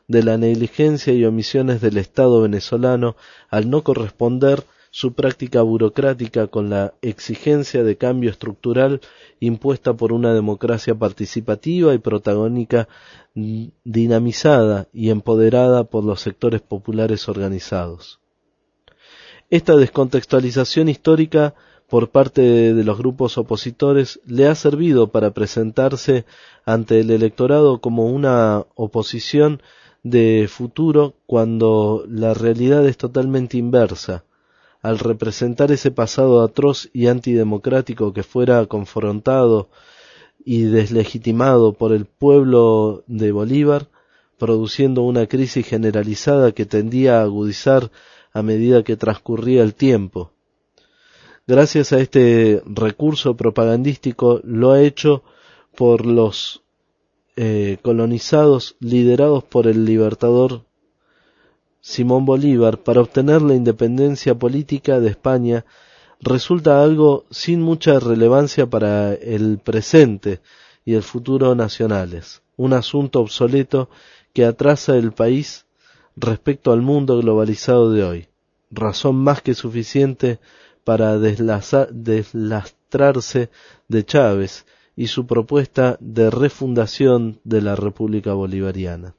de la negligencia y omisiones del Estado venezolano al no corresponder su práctica burocrática con la exigencia de cambio estructural impuesta por una democracia participativa y protagónica dinamizada y empoderada por los sectores populares organizados. Esta descontextualización histórica por parte de los grupos opositores le ha servido para presentarse ante el electorado como una oposición de futuro cuando la realidad es totalmente inversa. Al representar ese pasado atroz y antidemocrático que fuera confrontado y deslegitimado por el pueblo de Bolívar, produciendo una crisis generalizada que tendía a agudizar a medida que transcurría el tiempo. Gracias a este recurso propagandístico lo ha hecho por los eh, colonizados liderados por el libertador Simón Bolívar para obtener la independencia política de España resulta algo sin mucha relevancia para el presente y el futuro nacionales, un asunto obsoleto que atrasa el país respecto al mundo globalizado de hoy, razón más que suficiente para deslaza, deslastrarse de Chávez y su propuesta de refundación de la República Bolivariana.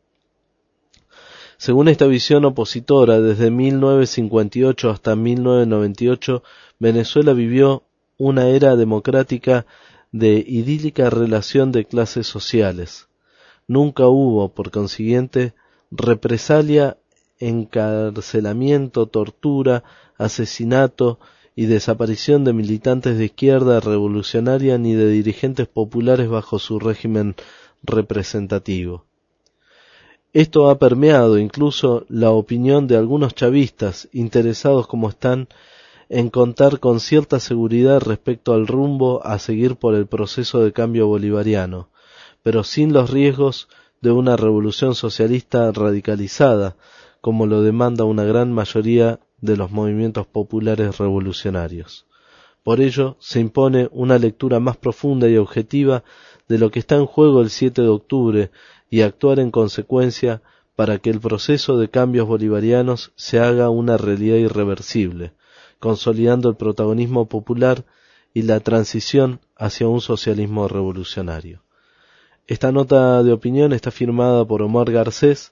Según esta visión opositora, desde mil novecientos cincuenta y ocho hasta mil novecientos noventa y ocho, Venezuela vivió una era democrática de idílica relación de clases sociales. Nunca hubo, por consiguiente, represalia, encarcelamiento, tortura, asesinato y desaparición de militantes de izquierda revolucionaria ni de dirigentes populares bajo su régimen representativo. Esto ha permeado incluso la opinión de algunos chavistas, interesados como están en contar con cierta seguridad respecto al rumbo a seguir por el proceso de cambio bolivariano, pero sin los riesgos de una revolución socialista radicalizada, como lo demanda una gran mayoría de los movimientos populares revolucionarios. Por ello, se impone una lectura más profunda y objetiva de lo que está en juego el siete de octubre y actuar en consecuencia para que el proceso de cambios bolivarianos se haga una realidad irreversible, consolidando el protagonismo popular y la transición hacia un socialismo revolucionario. Esta nota de opinión está firmada por Omar Garcés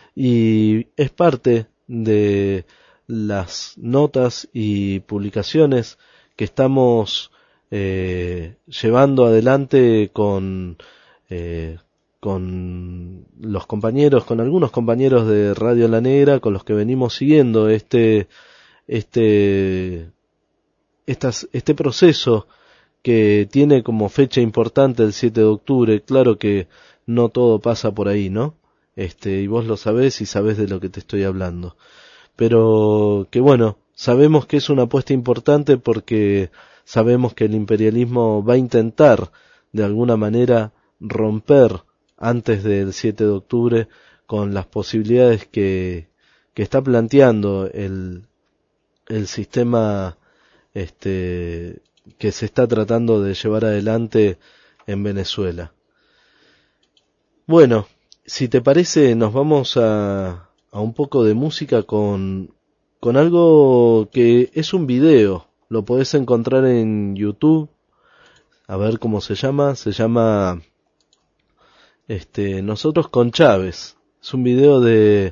y es parte de las notas y publicaciones que estamos eh, llevando adelante con eh, con los compañeros, con algunos compañeros de Radio La Negra, con los que venimos siguiendo este este estas, este proceso que tiene como fecha importante el siete de octubre. Claro que no todo pasa por ahí, ¿no? Este, y vos lo sabés y sabés de lo que te estoy hablando. Pero que bueno, sabemos que es una apuesta importante porque sabemos que el imperialismo va a intentar de alguna manera romper antes del siete de octubre con las posibilidades que, que está planteando el, el sistema este, que se está tratando de llevar adelante en Venezuela. Bueno, si te parece nos vamos a, a un poco de música con, con algo que es un video, lo podés encontrar en YouTube, a ver cómo se llama, se llama este Nosotros con Chávez, es un video de,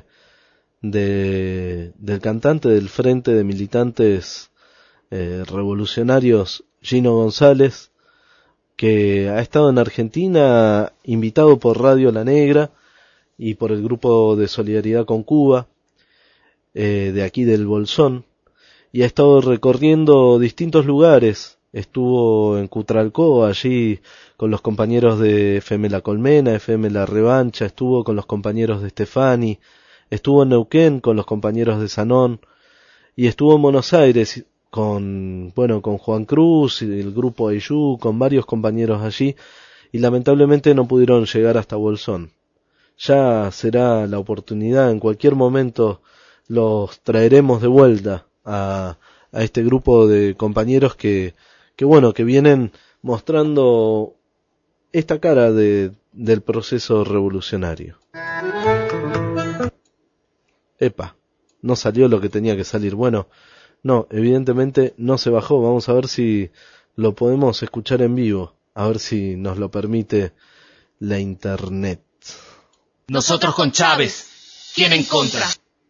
de del cantante del Frente de Militantes eh, Revolucionarios Gino González, que ha estado en Argentina invitado por Radio La Negra y por el Grupo de Solidaridad con Cuba, eh, de aquí del Bolsón, y ha estado recorriendo distintos lugares. Estuvo en Cutralcó, allí con los compañeros de F M La Colmena, F M La Revancha, estuvo con los compañeros de Stefani, estuvo en Neuquén con los compañeros de Sanón, y estuvo en Buenos Aires con, bueno, con Juan Cruz y el grupo Ayú, con varios compañeros allí, y lamentablemente no pudieron llegar hasta Bolsón. Ya será la oportunidad, en cualquier momento los traeremos de vuelta a, a este grupo de compañeros que, que bueno, que vienen mostrando esta cara de, del proceso revolucionario. epa, no salió lo que tenía que salir. Bueno, no, evidentemente no se bajó. Vamos a ver si lo podemos escuchar en vivo, a ver si nos lo permite la internet. Nosotros con Chávez, ¿quién en contra?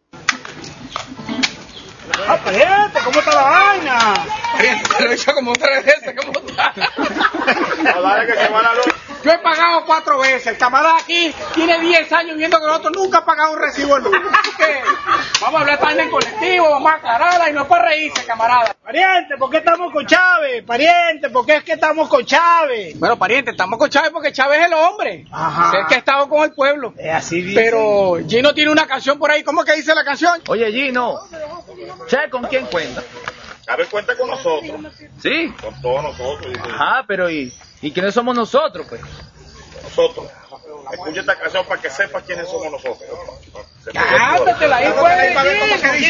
¡Ah, pariente! ¿Cómo está la vaina? Pariente, te lo he dicho como tres veces, ¿cómo está? Dale, que se van a los... Yo he pagado cuatro veces. El camarada aquí tiene diez años viendo que nosotros nunca ha pagado un recibo de luz. Así que vamos a hablar esta vaina en colectivo, vamos a aclararla y no es para reírse, camarada. Pariente, ¿por qué estamos con Chávez? Pariente, ¿por qué es que estamos con Chávez? Bueno, pariente, estamos con Chávez porque Chávez es el hombre. Ajá. Es el que ha estado con el pueblo. Es así dice. Pero Gino tiene una canción por ahí. ¿Cómo que dice la canción? Oye, Gino, ¿sabes con quién cuenta? Chávez cuenta con nosotros. ¿Sí? Con todos nosotros. Ajá, pero ¿y, ¿y quiénes somos nosotros, pues? Nosotros. Escucha esta canción para que sepas quiénes somos nosotros. Cántatela ahí, pues.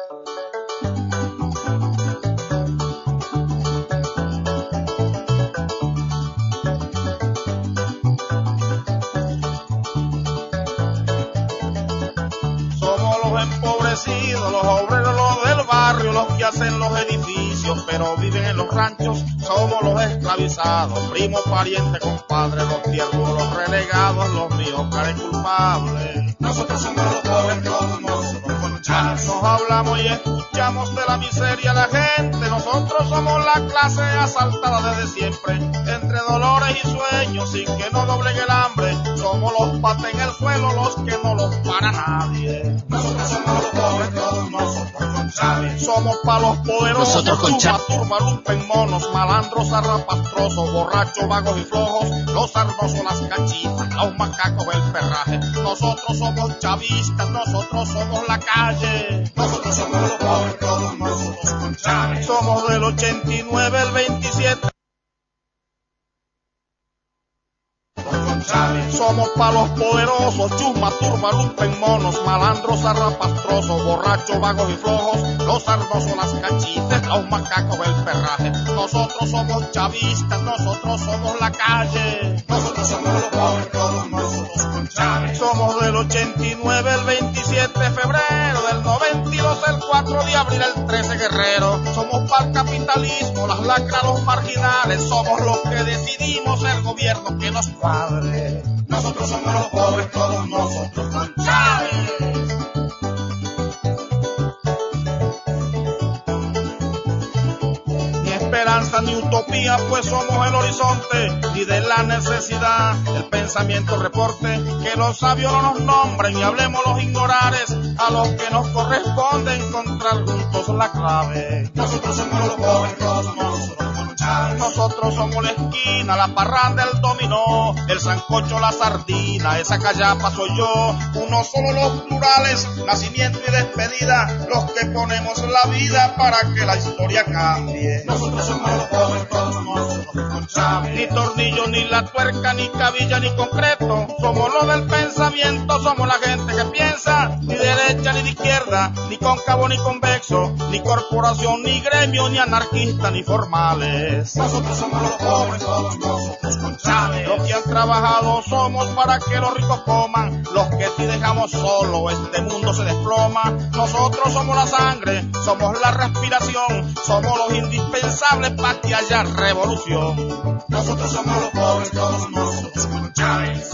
Los obreros, los del barrio, los que hacen los edificios, pero viven en los ranchos, somos los esclavizados, primos, parientes, compadres, los tiernos, los relegados, los míos, cara culpables. Nosotros somos los pobres, todos nosotros con Chávez. Nos hablamos y escuchamos de la miseria de la gente, nosotros somos la clase asaltada desde siempre, entre dolores y sueños, sin que nos doblegue el hambre, somos los pates en el suelo, los que no los para nadie. Nosotros somos los pobres, todos nosotros con Chávez. Somos pa' los poderosos, nosotros con Chávez. Turma, lumpen, monos, malandros, arrapastrosos, borrachos, vagos y flojos, los arnosos, las cachitas, los macacos, el perraje. Nosotros somos chavistas, nosotros somos la calle. Nosotros somos los pobres, todos nosotros con Chávez. Somos del ochenta y nueve, el veintisiete. Somos pa' los poderosos, chusma, turba, lumpen, monos, malandros, arrapastrosos, borrachos, vagos y flojos, los arnosos, las cachitas, los macacos, el perraje. Nosotros somos chavistas, nosotros somos la calle. Nosotros somos los pobres, todos nosotros con Chávez. Somos del ochenta y nueve, el veintisiete de febrero, del noventa y dos, el cuatro de abril, el trece guerrero. Somos para el capitalismo, las lacras, los marginales, somos los que decidimos el gobierno que nos cuadre. Nosotros somos los pobres, todos nosotros con Chávez. Ni esperanza ni utopía, pues somos el horizonte, ni de la necesidad el pensamiento reporte, que los sabios no nos nombren y hablemos los ignorares, a los que nos corresponde encontrar juntos la clave. Nosotros somos los pobres, todos nosotros. Nosotros somos la esquina, la parranda, el dominó, el sancocho, la sardina, esa callapa soy yo. Uno solo los plurales, nacimiento y despedida, los que ponemos la vida para que la historia cambie. Nosotros somos los pobres, todos nosotros con Chávez. Ni tornillo, ni la tuerca, ni cabilla, ni concreto, somos los del pensamiento, somos la gente que piensa, ni derecha ni de izquierda, ni cóncavo ni convexo, ni corporación, ni gremio, ni anarquista, ni formales. Nosotros somos los pobres, todos nosotros con Chávez. Los que han trabajado somos para que los ricos coman, los que si dejamos solo este mundo se desploma. Nosotros somos la sangre, somos la respiración, somos los indispensables para que haya revolución. Nosotros somos los pobres, todos nosotros con Chávez.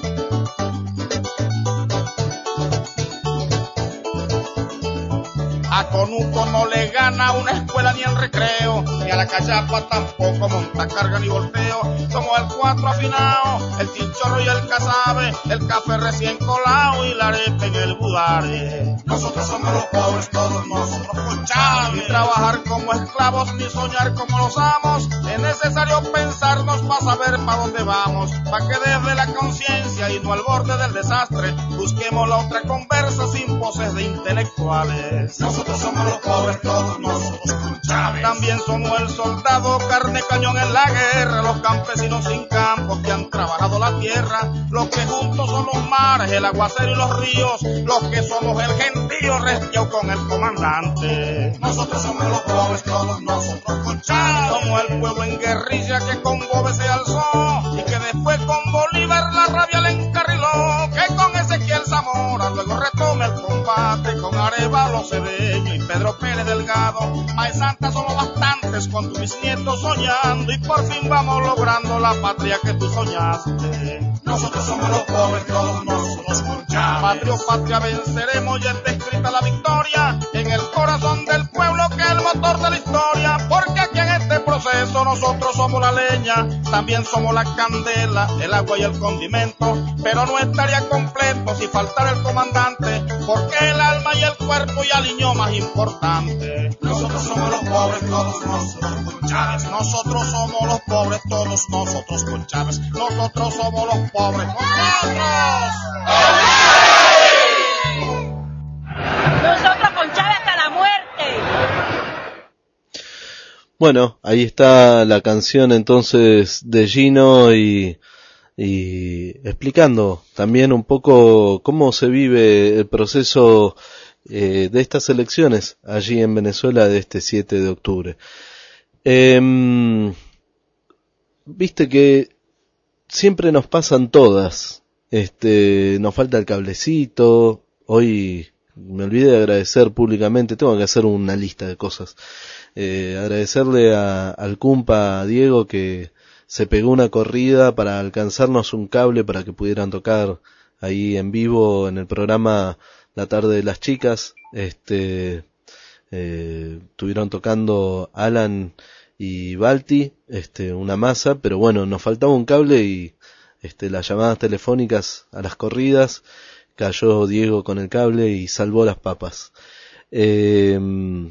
A Conuco no le gana una escuela ni el recreo, ni a la callapa tampoco monta carga ni volteo. Somos el cuatro afinado, el chinchorro y el casabe, el café recién colado y la arepa en el budare. Nosotros somos los pobres, todos nosotros con Chávez. Ni trabajar como esclavos, ni soñar como los amos, es necesario pensarnos para saber para dónde vamos, para que desde la conciencia y no al borde del desastre, busquemos la otra conversa sin poses de intelectuales. Nosotros somos los pobres, todos nosotros con Chávez. También somos el soldado, carne cañón en la guerra, los campesinos sin campo que han trabajado la tierra, los que juntos son los mares, el aguacero y los ríos, los que somos el gentío resqueado con el comandante. Nosotros somos los pobres, todos nosotros con Chávez. Somos el pueblo en guerrilla que con Gómez se alzó y que después con Bolívar la rabia le encarriló, que con Ezequiel Zamora luego retome el combate. Álvaro Cedeño y Pedro Pérez Delgado. Mae Santa, somos bastantes con tus bisnietos soñando y por fin vamos logrando la patria que tú soñaste. Nosotros somos los pobres, todos nosotros con Chávez. Patria, patria, venceremos, ya está escrita la victoria en el corazón del pueblo que es el motor de la historia. Porque aquí en este proceso nosotros somos la leña, también somos la candela, el agua y el condimento. Pero no estaría completo si faltara el comandante, porque el alma y el cuerpo y aliño más importante. Nosotros somos los pobres, todos nosotros con Chávez. Nosotros somos los pobres, todos nosotros con Chávez. Nosotros somos los pobres, nosotros. Nosotros con Chávez hasta la muerte. Bueno, ahí está la canción entonces de Gino y, y explicando también un poco cómo se vive el proceso eh, de estas elecciones allí en Venezuela de este siete de octubre. Eh, Viste que siempre nos pasan todas, este, nos falta el cablecito. Hoy me olvidé de agradecer públicamente, tengo que hacer una lista de cosas. Eh, agradecerle a, al cumpa, a Diego, que se pegó una corrida para alcanzarnos un cable para que pudieran tocar ahí en vivo en el programa La Tarde de las Chicas. Este, eh, estuvieron tocando Alan y Balti, este, una masa, pero bueno, nos faltaba un cable y este, las llamadas telefónicas a las corridas, cayó Diego con el cable y salvó las papas. Eh,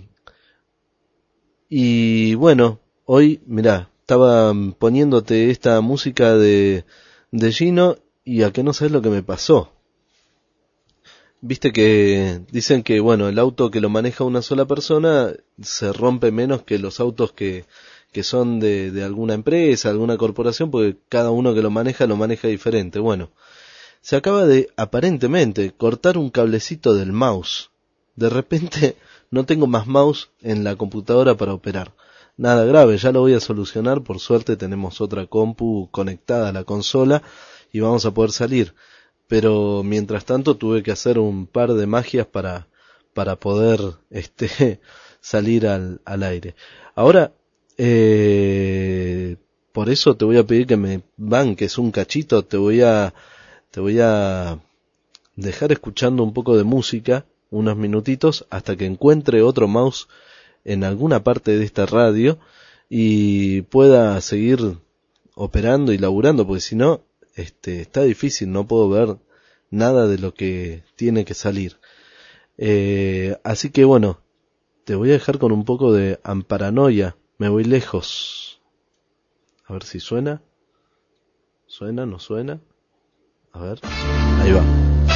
y bueno, hoy, mirá, estaba poniéndote esta música de, de Gino y a que no sabes lo que me pasó. Viste que dicen que, bueno, el auto que lo maneja una sola persona se rompe menos que los autos que, que son de, de alguna empresa, alguna corporación, porque cada uno que lo maneja lo maneja diferente. Bueno, se acaba de, aparentemente, cortar un cablecito del mouse. De repente no tengo más mouse en la computadora para operar. Nada grave, ya lo voy a solucionar. Por suerte tenemos otra compu conectada a la consola y vamos a poder salir. Pero mientras tanto tuve que hacer un par de magias para para poder este salir al, al aire. Ahora, eh, por eso te voy a pedir que me banques un cachito. Te voy a te voy a dejar escuchando un poco de música, unos minutitos, hasta que encuentre otro mouse en alguna parte de esta radio y pueda seguir operando y laburando, porque si no, este, está difícil, no puedo ver nada de lo que tiene que salir. Eh, así que bueno, te voy a dejar con un poco de Amparanoia, Me voy lejos. A ver si suena. ¿Suena? ¿No suena? A ver, ahí va.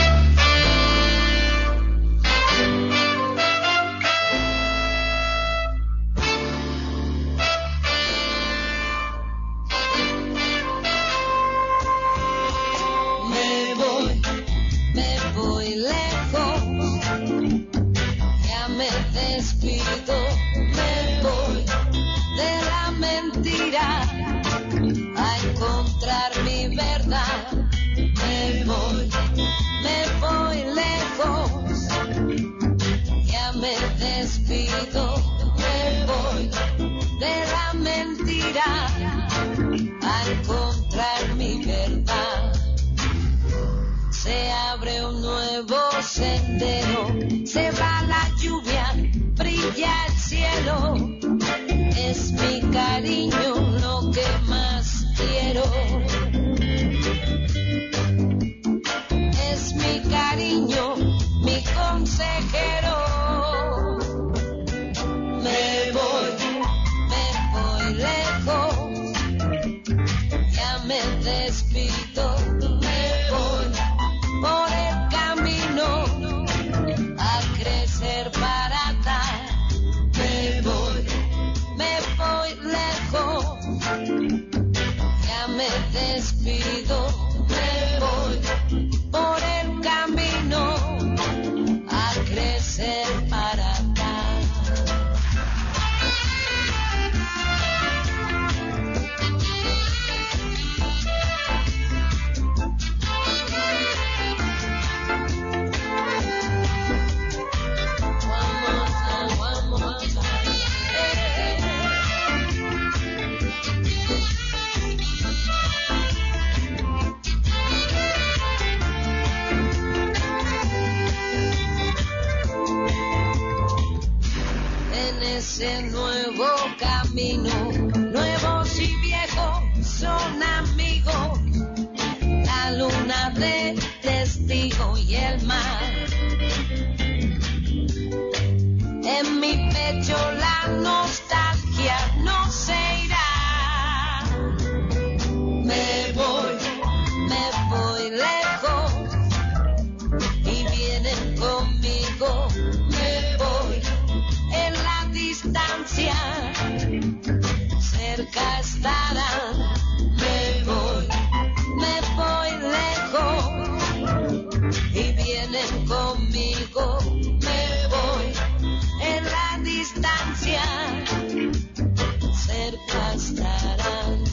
Se va la lluvia, brilla el cielo, es mi cariño lo que más quiero, es mi cariño, mi consejero. Me voy, me voy lejos, ya me despido, me voy por el camino a crecer para dar, me voy, nuevo camino, nuevos y viejos son amigos, la luna de testigo y el mar. En mi pecho la nostalgia no se irá. Me voy, me voy lejos y vienen conmigo. Me voy en la distancia, cerca estarán. Me voy, me voy lejos y vienen conmigo. Me voy en la distancia, cerca estarán.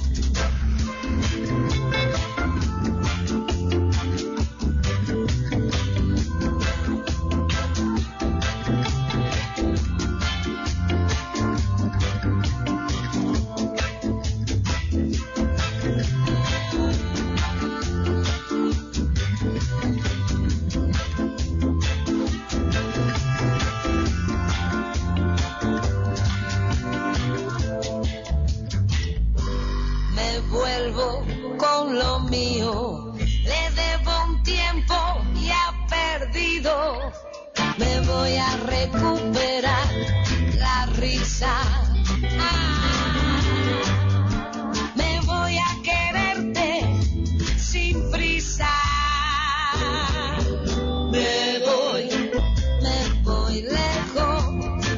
Vuelvo con lo mío, le debo un tiempo y ha perdido. Me voy a recuperar la risa. Ah, me voy a quererte sin prisa. Me voy, me voy lejos,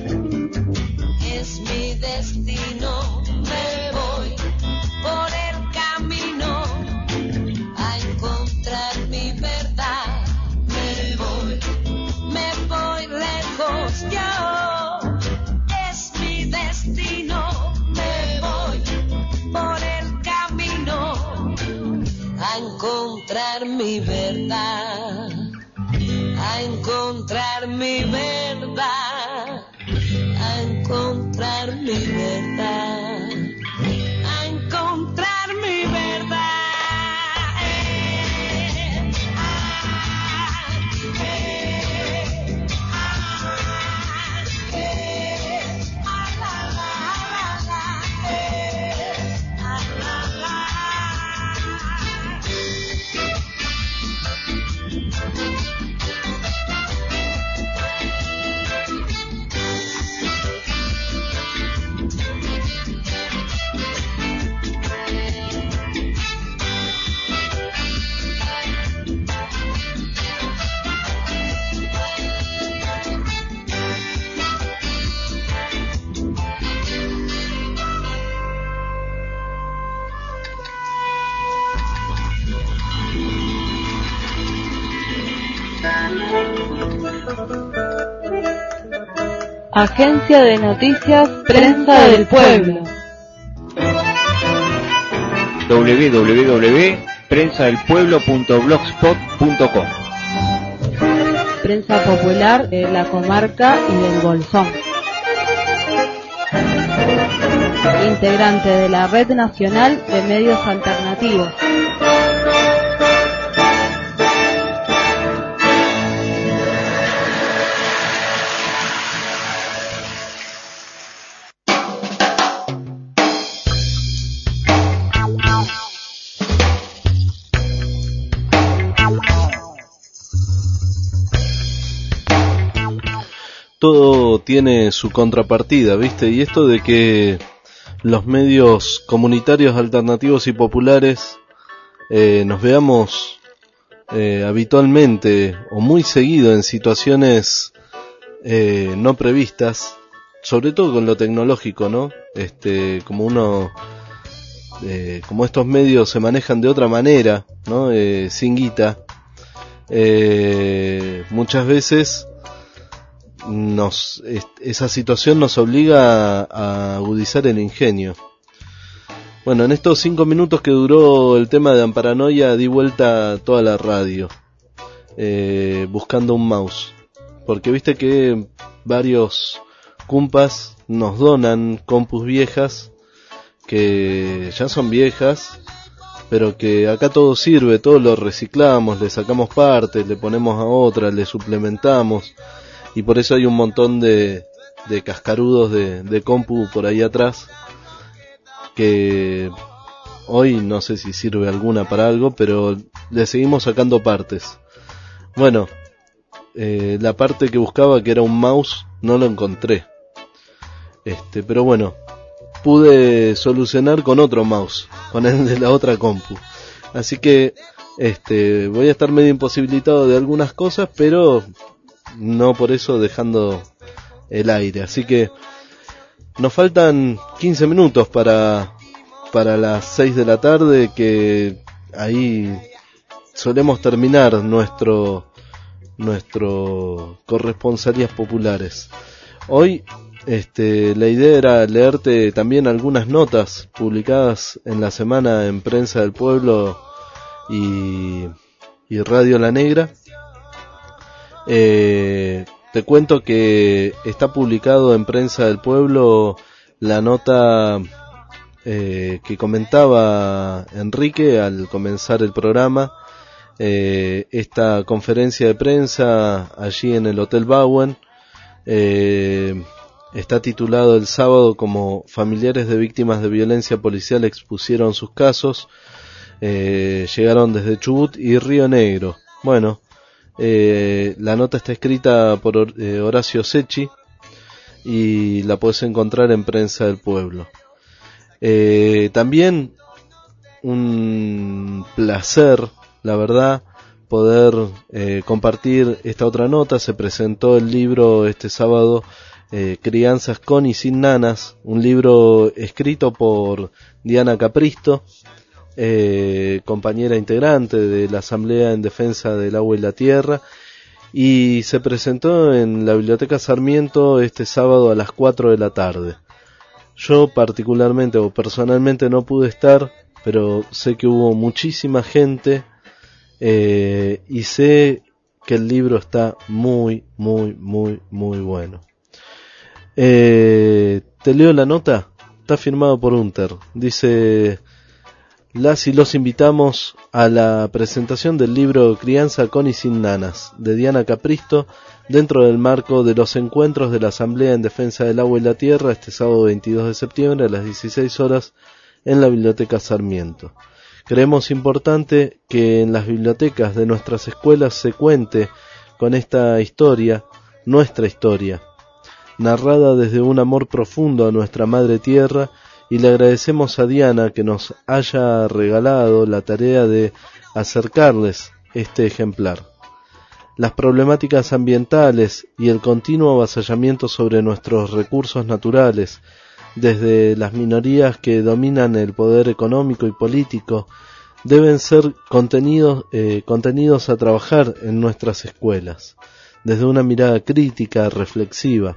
es mi destino. Me voy por el camino a encontrar mi verdad. Me voy, me voy lejos yo, es mi destino. Me voy por el camino a encontrar mi verdad, a encontrar mi verdad, a encontrar mi verdad, a encontrar mi verdad. Eh, ah, eh, ah, eh, ah, la, la, la, la, eh, ah, la, la. Agencia de Noticias Prensa del Pueblo. doble u doble u doble u punto prensa del pueblo punto blogspot punto com. Prensa popular de la comarca y del Bolsón. Integrante de la Red Nacional de Medios Alternativos. Todo tiene su contrapartida, ¿viste? Y esto de que los medios comunitarios, alternativos y populares eh, nos veamos eh, habitualmente o muy seguido en situaciones eh, no previstas, sobre todo con lo tecnológico, ¿no? Este, como uno, eh, como estos medios se manejan de otra manera, ¿no? Eh, sin guita, eh, muchas veces nos esa situación nos obliga a, a agudizar el ingenio. Bueno, en estos cinco minutos que duró el tema de Amparanoia di vuelta toda la radio eh, buscando un mouse, porque viste que varios cumpas nos donan compus viejas que ya son viejas, pero que acá todo sirve, todo lo reciclamos, le sacamos partes, le ponemos a otra, le suplementamos. Y por eso hay un montón de, de cascarudos de, de compu por ahí atrás, que hoy no sé si sirve alguna para algo, pero le seguimos sacando partes. Bueno, eh, la parte que buscaba, que era un mouse, no lo encontré. Este, pero bueno, pude solucionar con otro mouse, con el de la otra compu. Así que este, voy a estar medio imposibilitado de algunas cosas, pero no por eso dejando el aire. Así que nos faltan quince minutos para para las seis de la tarde, que ahí solemos terminar nuestro nuestro corresponsalías populares. Hoy este la idea era leerte también algunas notas publicadas en la semana en Prensa del Pueblo y, y Radio La Negra. Eh, te cuento que está publicado en Prensa del Pueblo la nota eh, que comentaba Enrique al comenzar el programa, eh, esta conferencia de prensa allí en el Hotel Bowen. Eh, está titulado el sábado como familiares de víctimas de violencia policial expusieron sus casos. Eh, llegaron desde Chubut y Río Negro. Bueno, eh, la nota está escrita por eh, Horacio Secchi y la puedes encontrar en Prensa del Pueblo. Eh, también un placer, la verdad, poder eh, compartir esta otra nota. Se presentó el libro este sábado, eh, Crianzas con y sin nanas, un libro escrito por Diana Capristo, eh, compañera integrante de la Asamblea en Defensa del Agua y la Tierra, y se presentó en la Biblioteca Sarmiento este sábado a las cuatro de la tarde. Yo particularmente o personalmente no pude estar, pero sé que hubo muchísima gente, eh, y sé que el libro está muy, muy, muy, muy bueno. Eh, te leo la nota, está firmado por Unter. Dice: las y los invitamos a la presentación del libro Crianza con y sin nanas, de Diana Capristo, dentro del marco de los encuentros de la Asamblea en Defensa del Agua y la Tierra, este sábado veintidós de septiembre a las dieciséis horas en la Biblioteca Sarmiento. Creemos importante que en las bibliotecas de nuestras escuelas se cuente con esta historia, nuestra historia, narrada desde un amor profundo a nuestra Madre Tierra, y le agradecemos a Diana que nos haya regalado la tarea de acercarles este ejemplar. Las problemáticas ambientales y el continuo avasallamiento sobre nuestros recursos naturales, desde las minorías que dominan el poder económico y político, deben ser contenidos, eh, contenidos a trabajar en nuestras escuelas, desde una mirada crítica, reflexiva,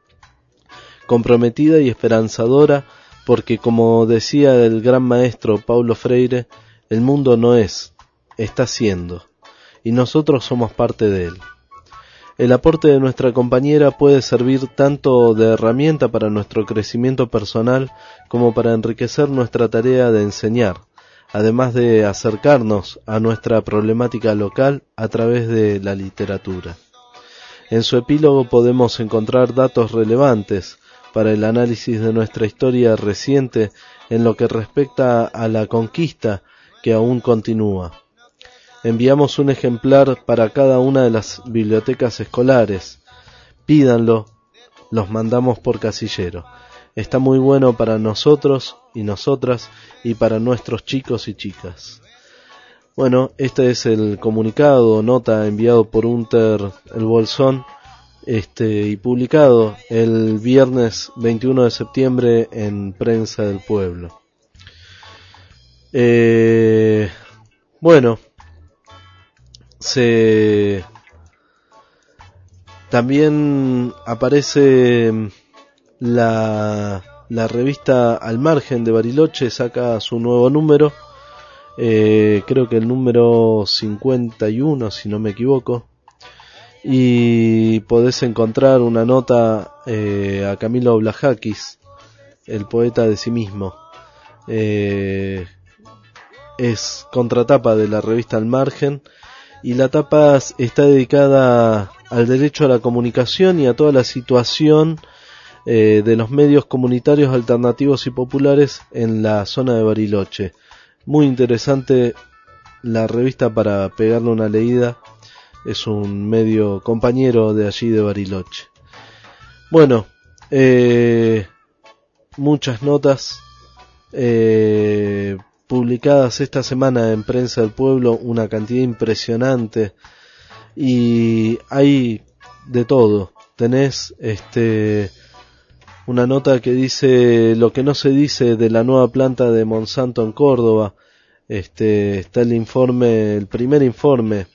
comprometida y esperanzadora, porque, como decía el gran maestro Paulo Freire, el mundo no es, está siendo, y nosotros somos parte de él. El aporte de nuestra compañera puede servir tanto de herramienta para nuestro crecimiento personal como para enriquecer nuestra tarea de enseñar, además de acercarnos a nuestra problemática local a través de la literatura. En su epílogo podemos encontrar datos relevantes para el análisis de nuestra historia reciente en lo que respecta a la conquista que aún continúa. Enviamos un ejemplar para cada una de las bibliotecas escolares. Pídanlo, los mandamos por casillero. Está muy bueno para nosotros y nosotras y para nuestros chicos y chicas. Bueno, este es el comunicado, nota enviado por Unter el Bolsón, este y publicado el viernes veintiuno de septiembre en Prensa del Pueblo. Eh, bueno, se también aparece la la revista Al Margen de Bariloche, saca su nuevo número, eh, creo que el número cincuenta y uno, si no me equivoco. Y podés encontrar una nota eh, a Camilo Blajakis, el poeta de sí mismo. Eh, es contratapa de la revista Al Margen, y la tapa está dedicada al derecho a la comunicación y a toda la situación eh, de los medios comunitarios alternativos y populares en la zona de Bariloche. Muy interesante la revista para pegarle una leída. Es un medio compañero de allí de Bariloche. Bueno, eh, muchas notas eh, publicadas esta semana en Prensa del Pueblo, una cantidad impresionante, y hay de todo. Tenés este una nota que dice lo que no se dice de la nueva planta de Monsanto en Córdoba. Este está el informe, el primer informe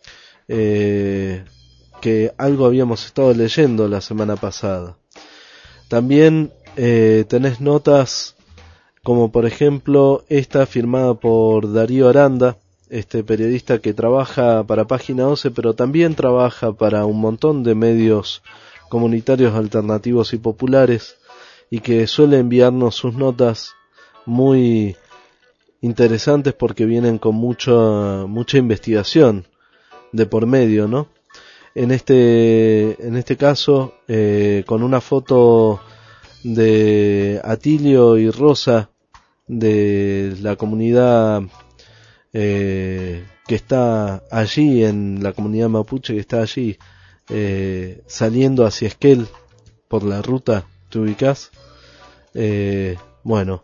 eh, que algo habíamos estado leyendo la semana pasada. También eh, tenés notas como por ejemplo esta firmada por Darío Aranda, este periodista que trabaja para Página doce, pero también trabaja para un montón de medios comunitarios alternativos y populares, y que suele enviarnos sus notas muy interesantes porque vienen con mucha mucha investigación de por medio, ¿no? En este en este caso eh, con una foto de Atilio y Rosa de la comunidad eh, que está allí, en la comunidad mapuche que está allí eh, saliendo hacia Esquel por la ruta, ¿te ubicás? Eh, bueno,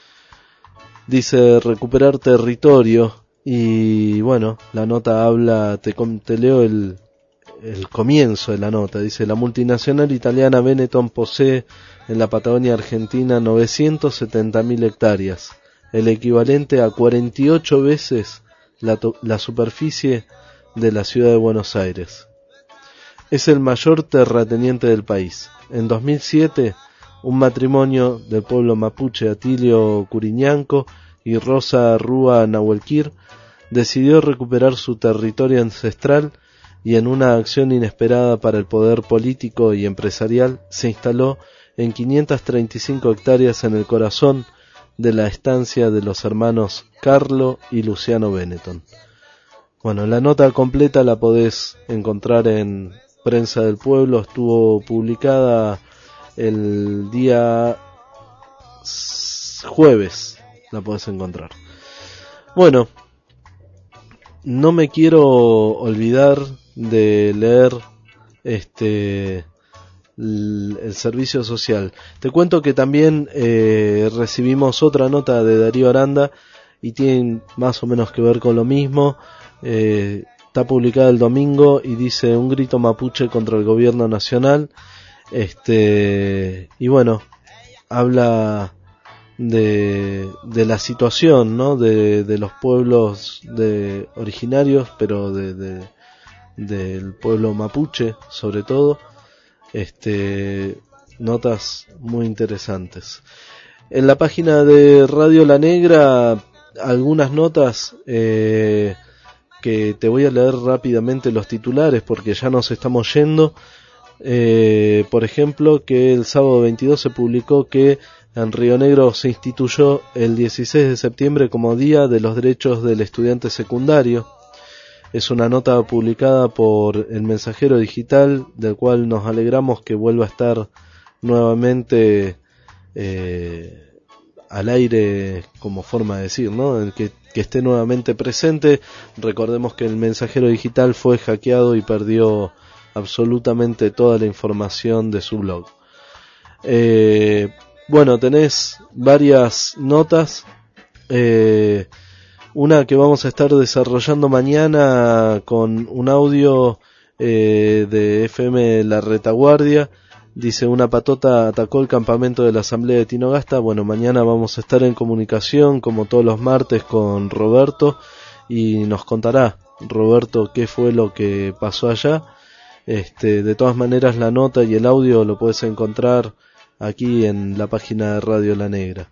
dice recuperar territorio, y bueno, la nota habla, te, te leo el, el comienzo de la nota. Dice: la multinacional italiana Benetton posee en la Patagonia Argentina novecientas setenta mil hectáreas, el equivalente a cuarenta y ocho veces la, la superficie de la ciudad de Buenos Aires. Es el mayor terrateniente del país. En dos mil siete, un matrimonio del pueblo mapuche, Atilio Curiñanco y Rosa Rúa Nahuelquir, decidió recuperar su territorio ancestral, y en una acción inesperada para el poder político y empresarial se instaló en quinientas treinta y cinco hectáreas en el corazón de la estancia de los hermanos Carlo y Luciano Benetton. Bueno, la nota completa la podés encontrar en Prensa del Pueblo, estuvo publicada el día jueves, la podés encontrar. Bueno, no me quiero olvidar de leer este el, el servicio social. Te cuento que también eh, recibimos otra nota de Darío Aranda y tiene más o menos que ver con lo mismo. Eh, está publicada el domingo y dice: un grito mapuche contra el gobierno nacional. Este y bueno, habla de de la situación, ¿no? de de los pueblos de originarios, pero de, de del pueblo mapuche sobre todo. Este notas muy interesantes. En la página de Radio La Negra algunas notas eh, que te voy a leer rápidamente los titulares porque ya nos estamos yendo. Eh, por ejemplo, que el sábado veintidós se publicó que en Río Negro se instituyó el dieciséis de septiembre como Día de los Derechos del Estudiante Secundario. Es una nota publicada por El Mensajero Digital, del cual nos alegramos que vuelva a estar nuevamente eh, al aire, como forma de decir, ¿no? El que, que esté nuevamente presente. Recordemos que El Mensajero Digital fue hackeado y perdió absolutamente toda la información de su blog. Eh, bueno, tenés varias notas. Eh, una que vamos a estar desarrollando mañana con un audio eh, de F M La Retaguardia. Dice: una patota atacó el campamento de la Asamblea de Tinogasta. Bueno, mañana vamos a estar en comunicación, como todos los martes, con Roberto, y nos contará Roberto qué fue lo que pasó allá. Este, de todas maneras, la nota y el audio lo puedes encontrar aquí en la página de Radio La Negra.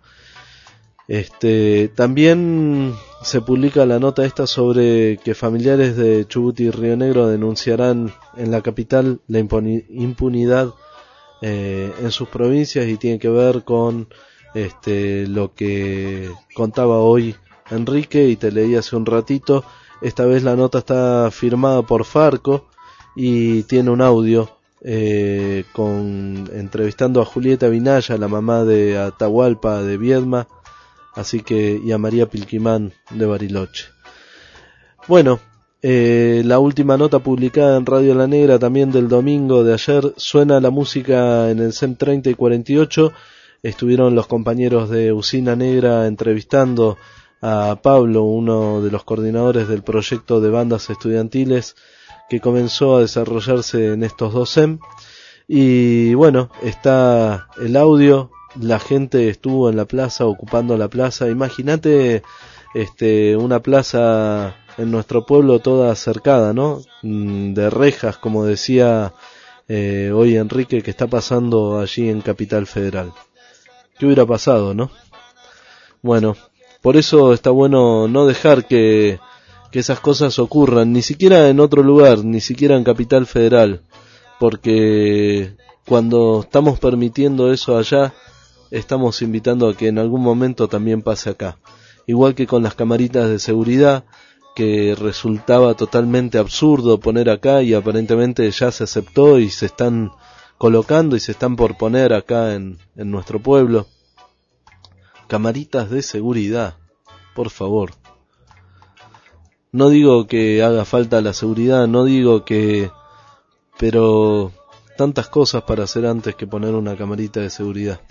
Este, también se publica la nota esta sobre que familiares de Chubut y Río Negro denunciarán en la capital la impunidad eh, en sus provincias, y tiene que ver con este, lo que contaba hoy Enrique y te leí hace un ratito. Esta vez la nota está firmada por Farco y tiene un audio eh, con entrevistando a Julieta Vinaya, la mamá de Atahualpa de Viedma, así que y a María Pilquimán de Bariloche. Bueno, eh, la última nota publicada en Radio La Negra también del domingo de ayer, suena la música en el C E M treinta y cuarenta y ocho. Estuvieron los compañeros de Usina Negra entrevistando a Pablo, uno de los coordinadores del proyecto de bandas estudiantiles que comenzó a desarrollarse en estos dos C E M. Y bueno, está el audio, la gente estuvo en la plaza, ocupando la plaza. Imagínate este, una plaza en nuestro pueblo toda cercada, ¿no? De rejas, como decía eh, hoy Enrique, que está pasando allí en Capital Federal. ¿Qué hubiera pasado, no? Bueno, por eso está bueno no dejar que, que esas cosas ocurran, ni siquiera en otro lugar, ni siquiera en Capital Federal, porque cuando estamos permitiendo eso allá, estamos invitando a que en algún momento también pase acá. Igual que con las camaritas de seguridad, que resultaba totalmente absurdo poner acá y aparentemente ya se aceptó y se están colocando y se están por poner acá en, en nuestro pueblo. Camaritas de seguridad, por favor. No digo que haga falta la seguridad, no digo que... pero tantas cosas para hacer antes que poner una camarita de seguridad.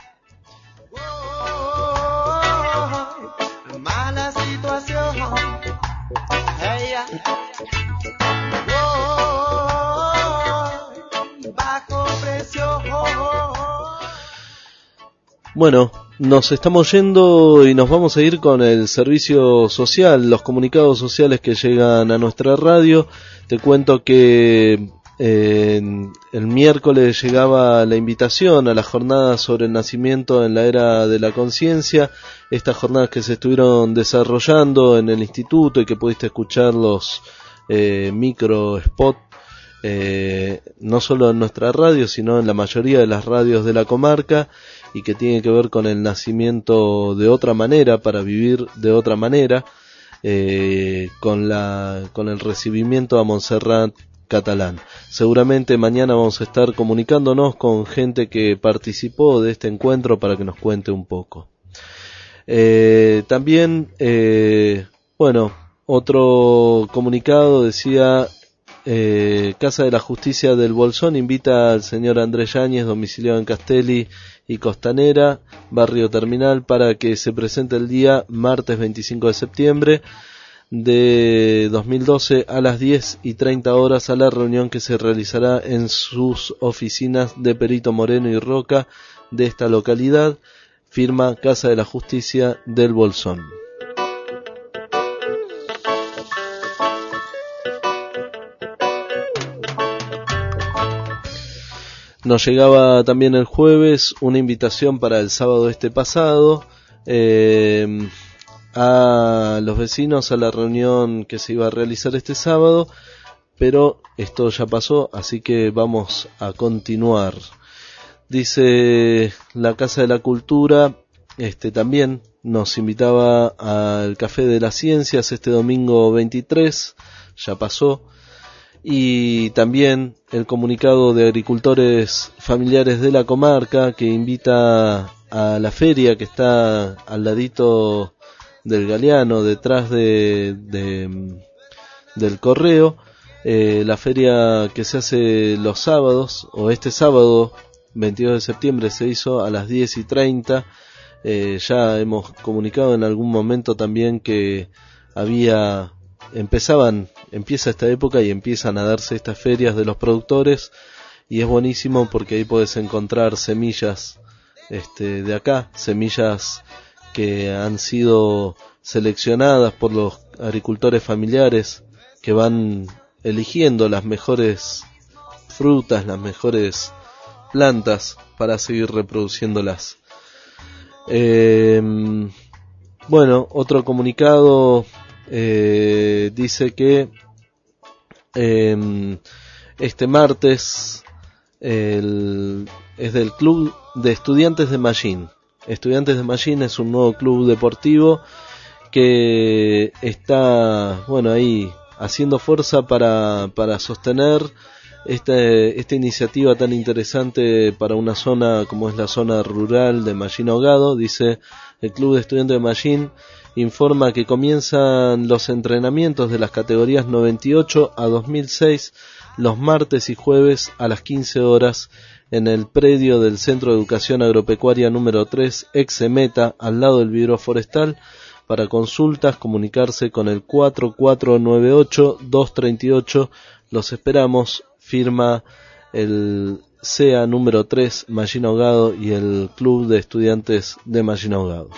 Mala situación. Ella. Bajo presión. Bueno, nos estamos yendo y nos vamos a ir con el servicio social, los comunicados sociales que llegan a nuestra radio. Te cuento que eh, el miércoles llegaba la invitación a las jornadas sobre el nacimiento en la era de la conciencia, estas jornadas que se estuvieron desarrollando en el instituto y que pudiste escuchar los eh, micro spot, eh, no solo en nuestra radio, sino en la mayoría de las radios de la comarca, y que tiene que ver con el nacimiento de otra manera, para vivir de otra manera, eh, con la con el recibimiento a Montserrat Catalán. Seguramente mañana vamos a estar comunicándonos con gente que participó de este encuentro para que nos cuente un poco. Eh, también, eh, bueno, otro comunicado decía... Eh, Casa de la Justicia del Bolsón invita al señor Andrés Yáñez, domiciliado en Castelli y Costanera, barrio Terminal, para que se presente el día martes veinticinco de septiembre de dos mil doce a las diez y treinta horas a la reunión que se realizará en sus oficinas de Perito Moreno y Roca de esta localidad. Firma Casa de la Justicia del Bolsón. Nos llegaba también el jueves una invitación para el sábado este pasado eh, a los vecinos a la reunión que se iba a realizar este sábado, pero esto ya pasó, así que vamos a continuar. Dice la Casa de la Cultura, este también nos invitaba al Café de las Ciencias este domingo veintitrés, ya pasó. Y también el comunicado de agricultores familiares de la comarca que invita a la feria que está al ladito del Galeano, detrás de, de del correo, eh, la feria que se hace los sábados, o este sábado veintidós de septiembre se hizo a las diez y treinta. Eh, ya hemos comunicado en algún momento también que había empezaban empieza esta época y empiezan a darse estas ferias de los productores, y es buenísimo porque ahí puedes encontrar semillas este de acá, semillas que han sido seleccionadas por los agricultores familiares que van eligiendo las mejores frutas, las mejores plantas para seguir reproduciéndolas. Eh, bueno, otro comunicado Eh, dice que eh, este martes el, es del Club de Estudiantes de Mallín. Estudiantes de Mallín es un nuevo club deportivo que está, bueno, ahí haciendo fuerza para, para sostener esta, esta iniciativa tan interesante para una zona como es la zona rural de Mallín Ahogado. Dice: el Club de Estudiantes de Mallín informa que comienzan los entrenamientos de las categorías noventa y ocho a dos mil seis los martes y jueves a las quince horas en el predio del Centro de Educación Agropecuaria número tres, ex Emeta, al lado del vivero forestal. Para consultas, comunicarse con el cuatro cuatro nueve ocho dos tres ocho. Los esperamos. Firma el C E A número tres, Mallín Ahogado, y el Club de Estudiantes de Mallín Ahogado.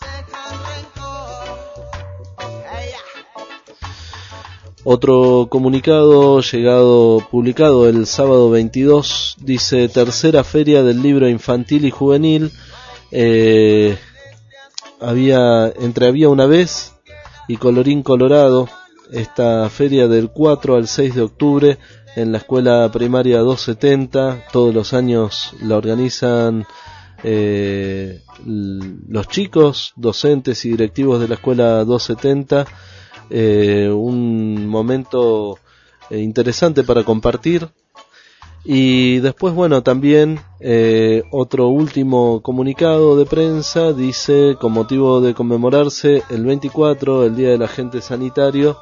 Otro comunicado llegado, publicado el sábado veintidós, dice: tercera feria del libro infantil y juvenil. Eh, había, entre había una vez y colorín colorado, esta feria del cuatro al seis de octubre en la escuela primaria doscientos setenta. Todos los años la organizan eh, los chicos, docentes y directivos de la escuela doscientos setenta. Eh, un momento eh, interesante para compartir. Y después, bueno, también eh, otro último comunicado de prensa dice: con motivo de conmemorarse el veinticuatro, el Día del Agente Sanitario,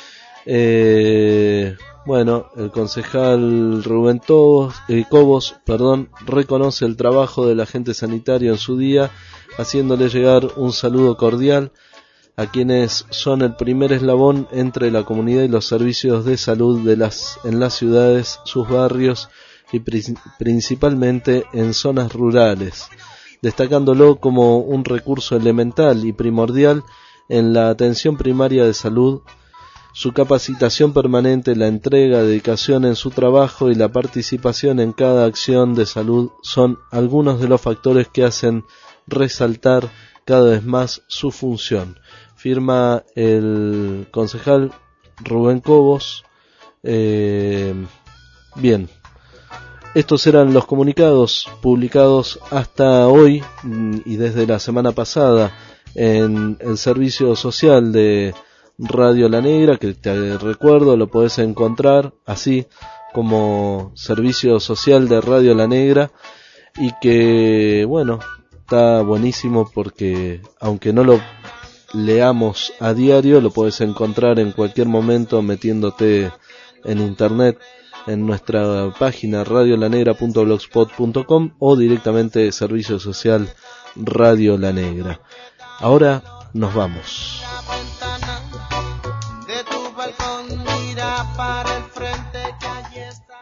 eh, bueno, el concejal Rubén Tobos, eh, Cobos, perdón, reconoce el trabajo del agente sanitario en su día, haciéndole llegar un saludo cordial a quienes son el primer eslabón entre la comunidad y los servicios de salud de las en las ciudades, sus barrios y pri- principalmente en zonas rurales, destacándolo como un recurso elemental y primordial en la atención primaria de salud. Su capacitación permanente, la entrega, dedicación en su trabajo y la participación en cada acción de salud son algunos de los factores que hacen resaltar cada vez más su función. Firma el concejal Rubén Cobos. Eh, bien, estos eran los comunicados publicados hasta hoy y desde la semana pasada en el servicio social de Radio La Negra, que te recuerdo lo podés encontrar así como servicio social de Radio La Negra, y que bueno, está buenísimo porque aunque no lo leamos a diario, lo puedes encontrar en cualquier momento metiéndote en internet en nuestra página radio la negra punto blogspot punto com o directamente servicio social Radio La Negra. Ahora nos vamos. De tu balcón mira para el frente que allí está.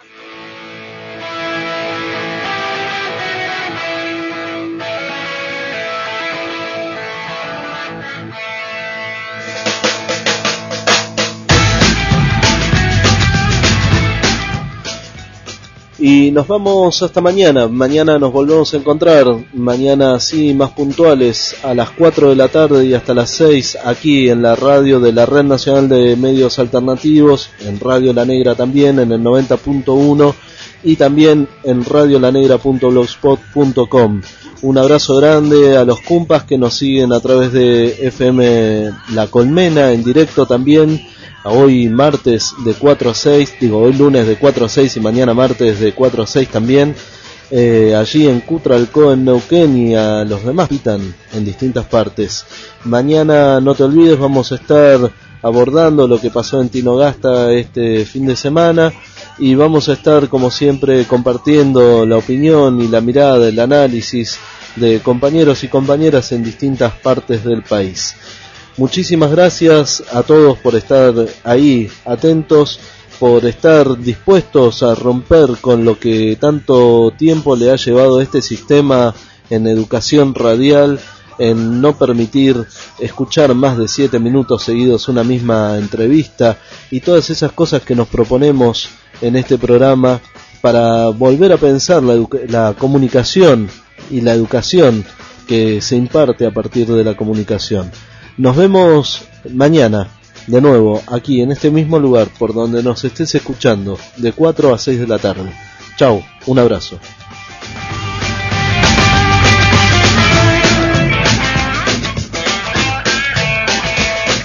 Y nos vamos hasta mañana. Mañana nos volvemos a encontrar. Mañana sí, más puntuales, a las cuatro de la tarde y hasta las seis, aquí en la radio de la Red Nacional de Medios Alternativos, en Radio La Negra también, en el noventa punto uno, y también en radio la negra punto blogspot punto com. Un abrazo grande a los cumpas que nos siguen a través de F M La Colmena, en directo también. Hoy martes de cuatro a seis, digo hoy lunes de cuatro a seis y mañana martes de cuatro a seis también, eh, allí en Cutralcó, en Neuquén, y a los demás pitan en distintas partes. Mañana, no te olvides, vamos a estar abordando lo que pasó en Tinogasta este fin de semana, y vamos a estar como siempre compartiendo la opinión y la mirada, el análisis de compañeros y compañeras en distintas partes del país. Muchísimas gracias a todos por estar ahí atentos, por estar dispuestos a romper con lo que tanto tiempo le ha llevado este sistema en educación radial, en no permitir escuchar más de siete minutos seguidos una misma entrevista, y todas esas cosas que nos proponemos en este programa para volver a pensar la, educa- la comunicación y la educación que se imparte a partir de la comunicación. Nos vemos mañana, de nuevo, aquí en este mismo lugar, por donde nos estés escuchando, de cuatro a seis de la tarde. Chau, un abrazo.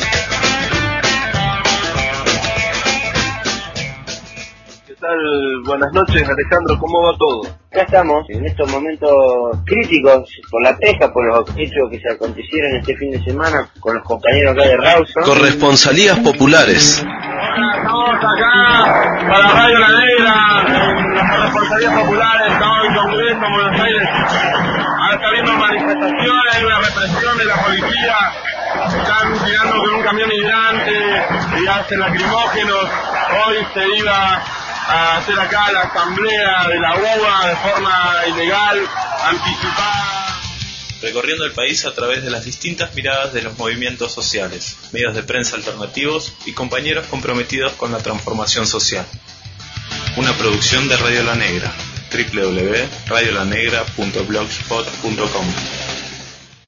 ¿Qué tal? Buenas buenas noches, Alejandro, ¿cómo va todo? Ya estamos en estos momentos críticos por la pesca, por los hechos que se acontecieron este fin de semana con los compañeros acá de Rawson. Corresponsalías populares. Estamos acá para Radio La Negra, en las corresponsalías populares, estamos en Congreso, en Buenos Aires. Ahora está habiendo manifestaciones, hay una represión de la policía, están tirando con un camión hidrante y hacen lacrimógenos. Hoy se iba a hacer acá la asamblea de la U B A de forma ilegal, anticipada. Recorriendo el país a través de las distintas miradas de los movimientos sociales, medios de prensa alternativos y compañeros comprometidos con la transformación social. Una producción de Radio La Negra, doble u doble u doble u punto radio la negra punto blogspot punto com.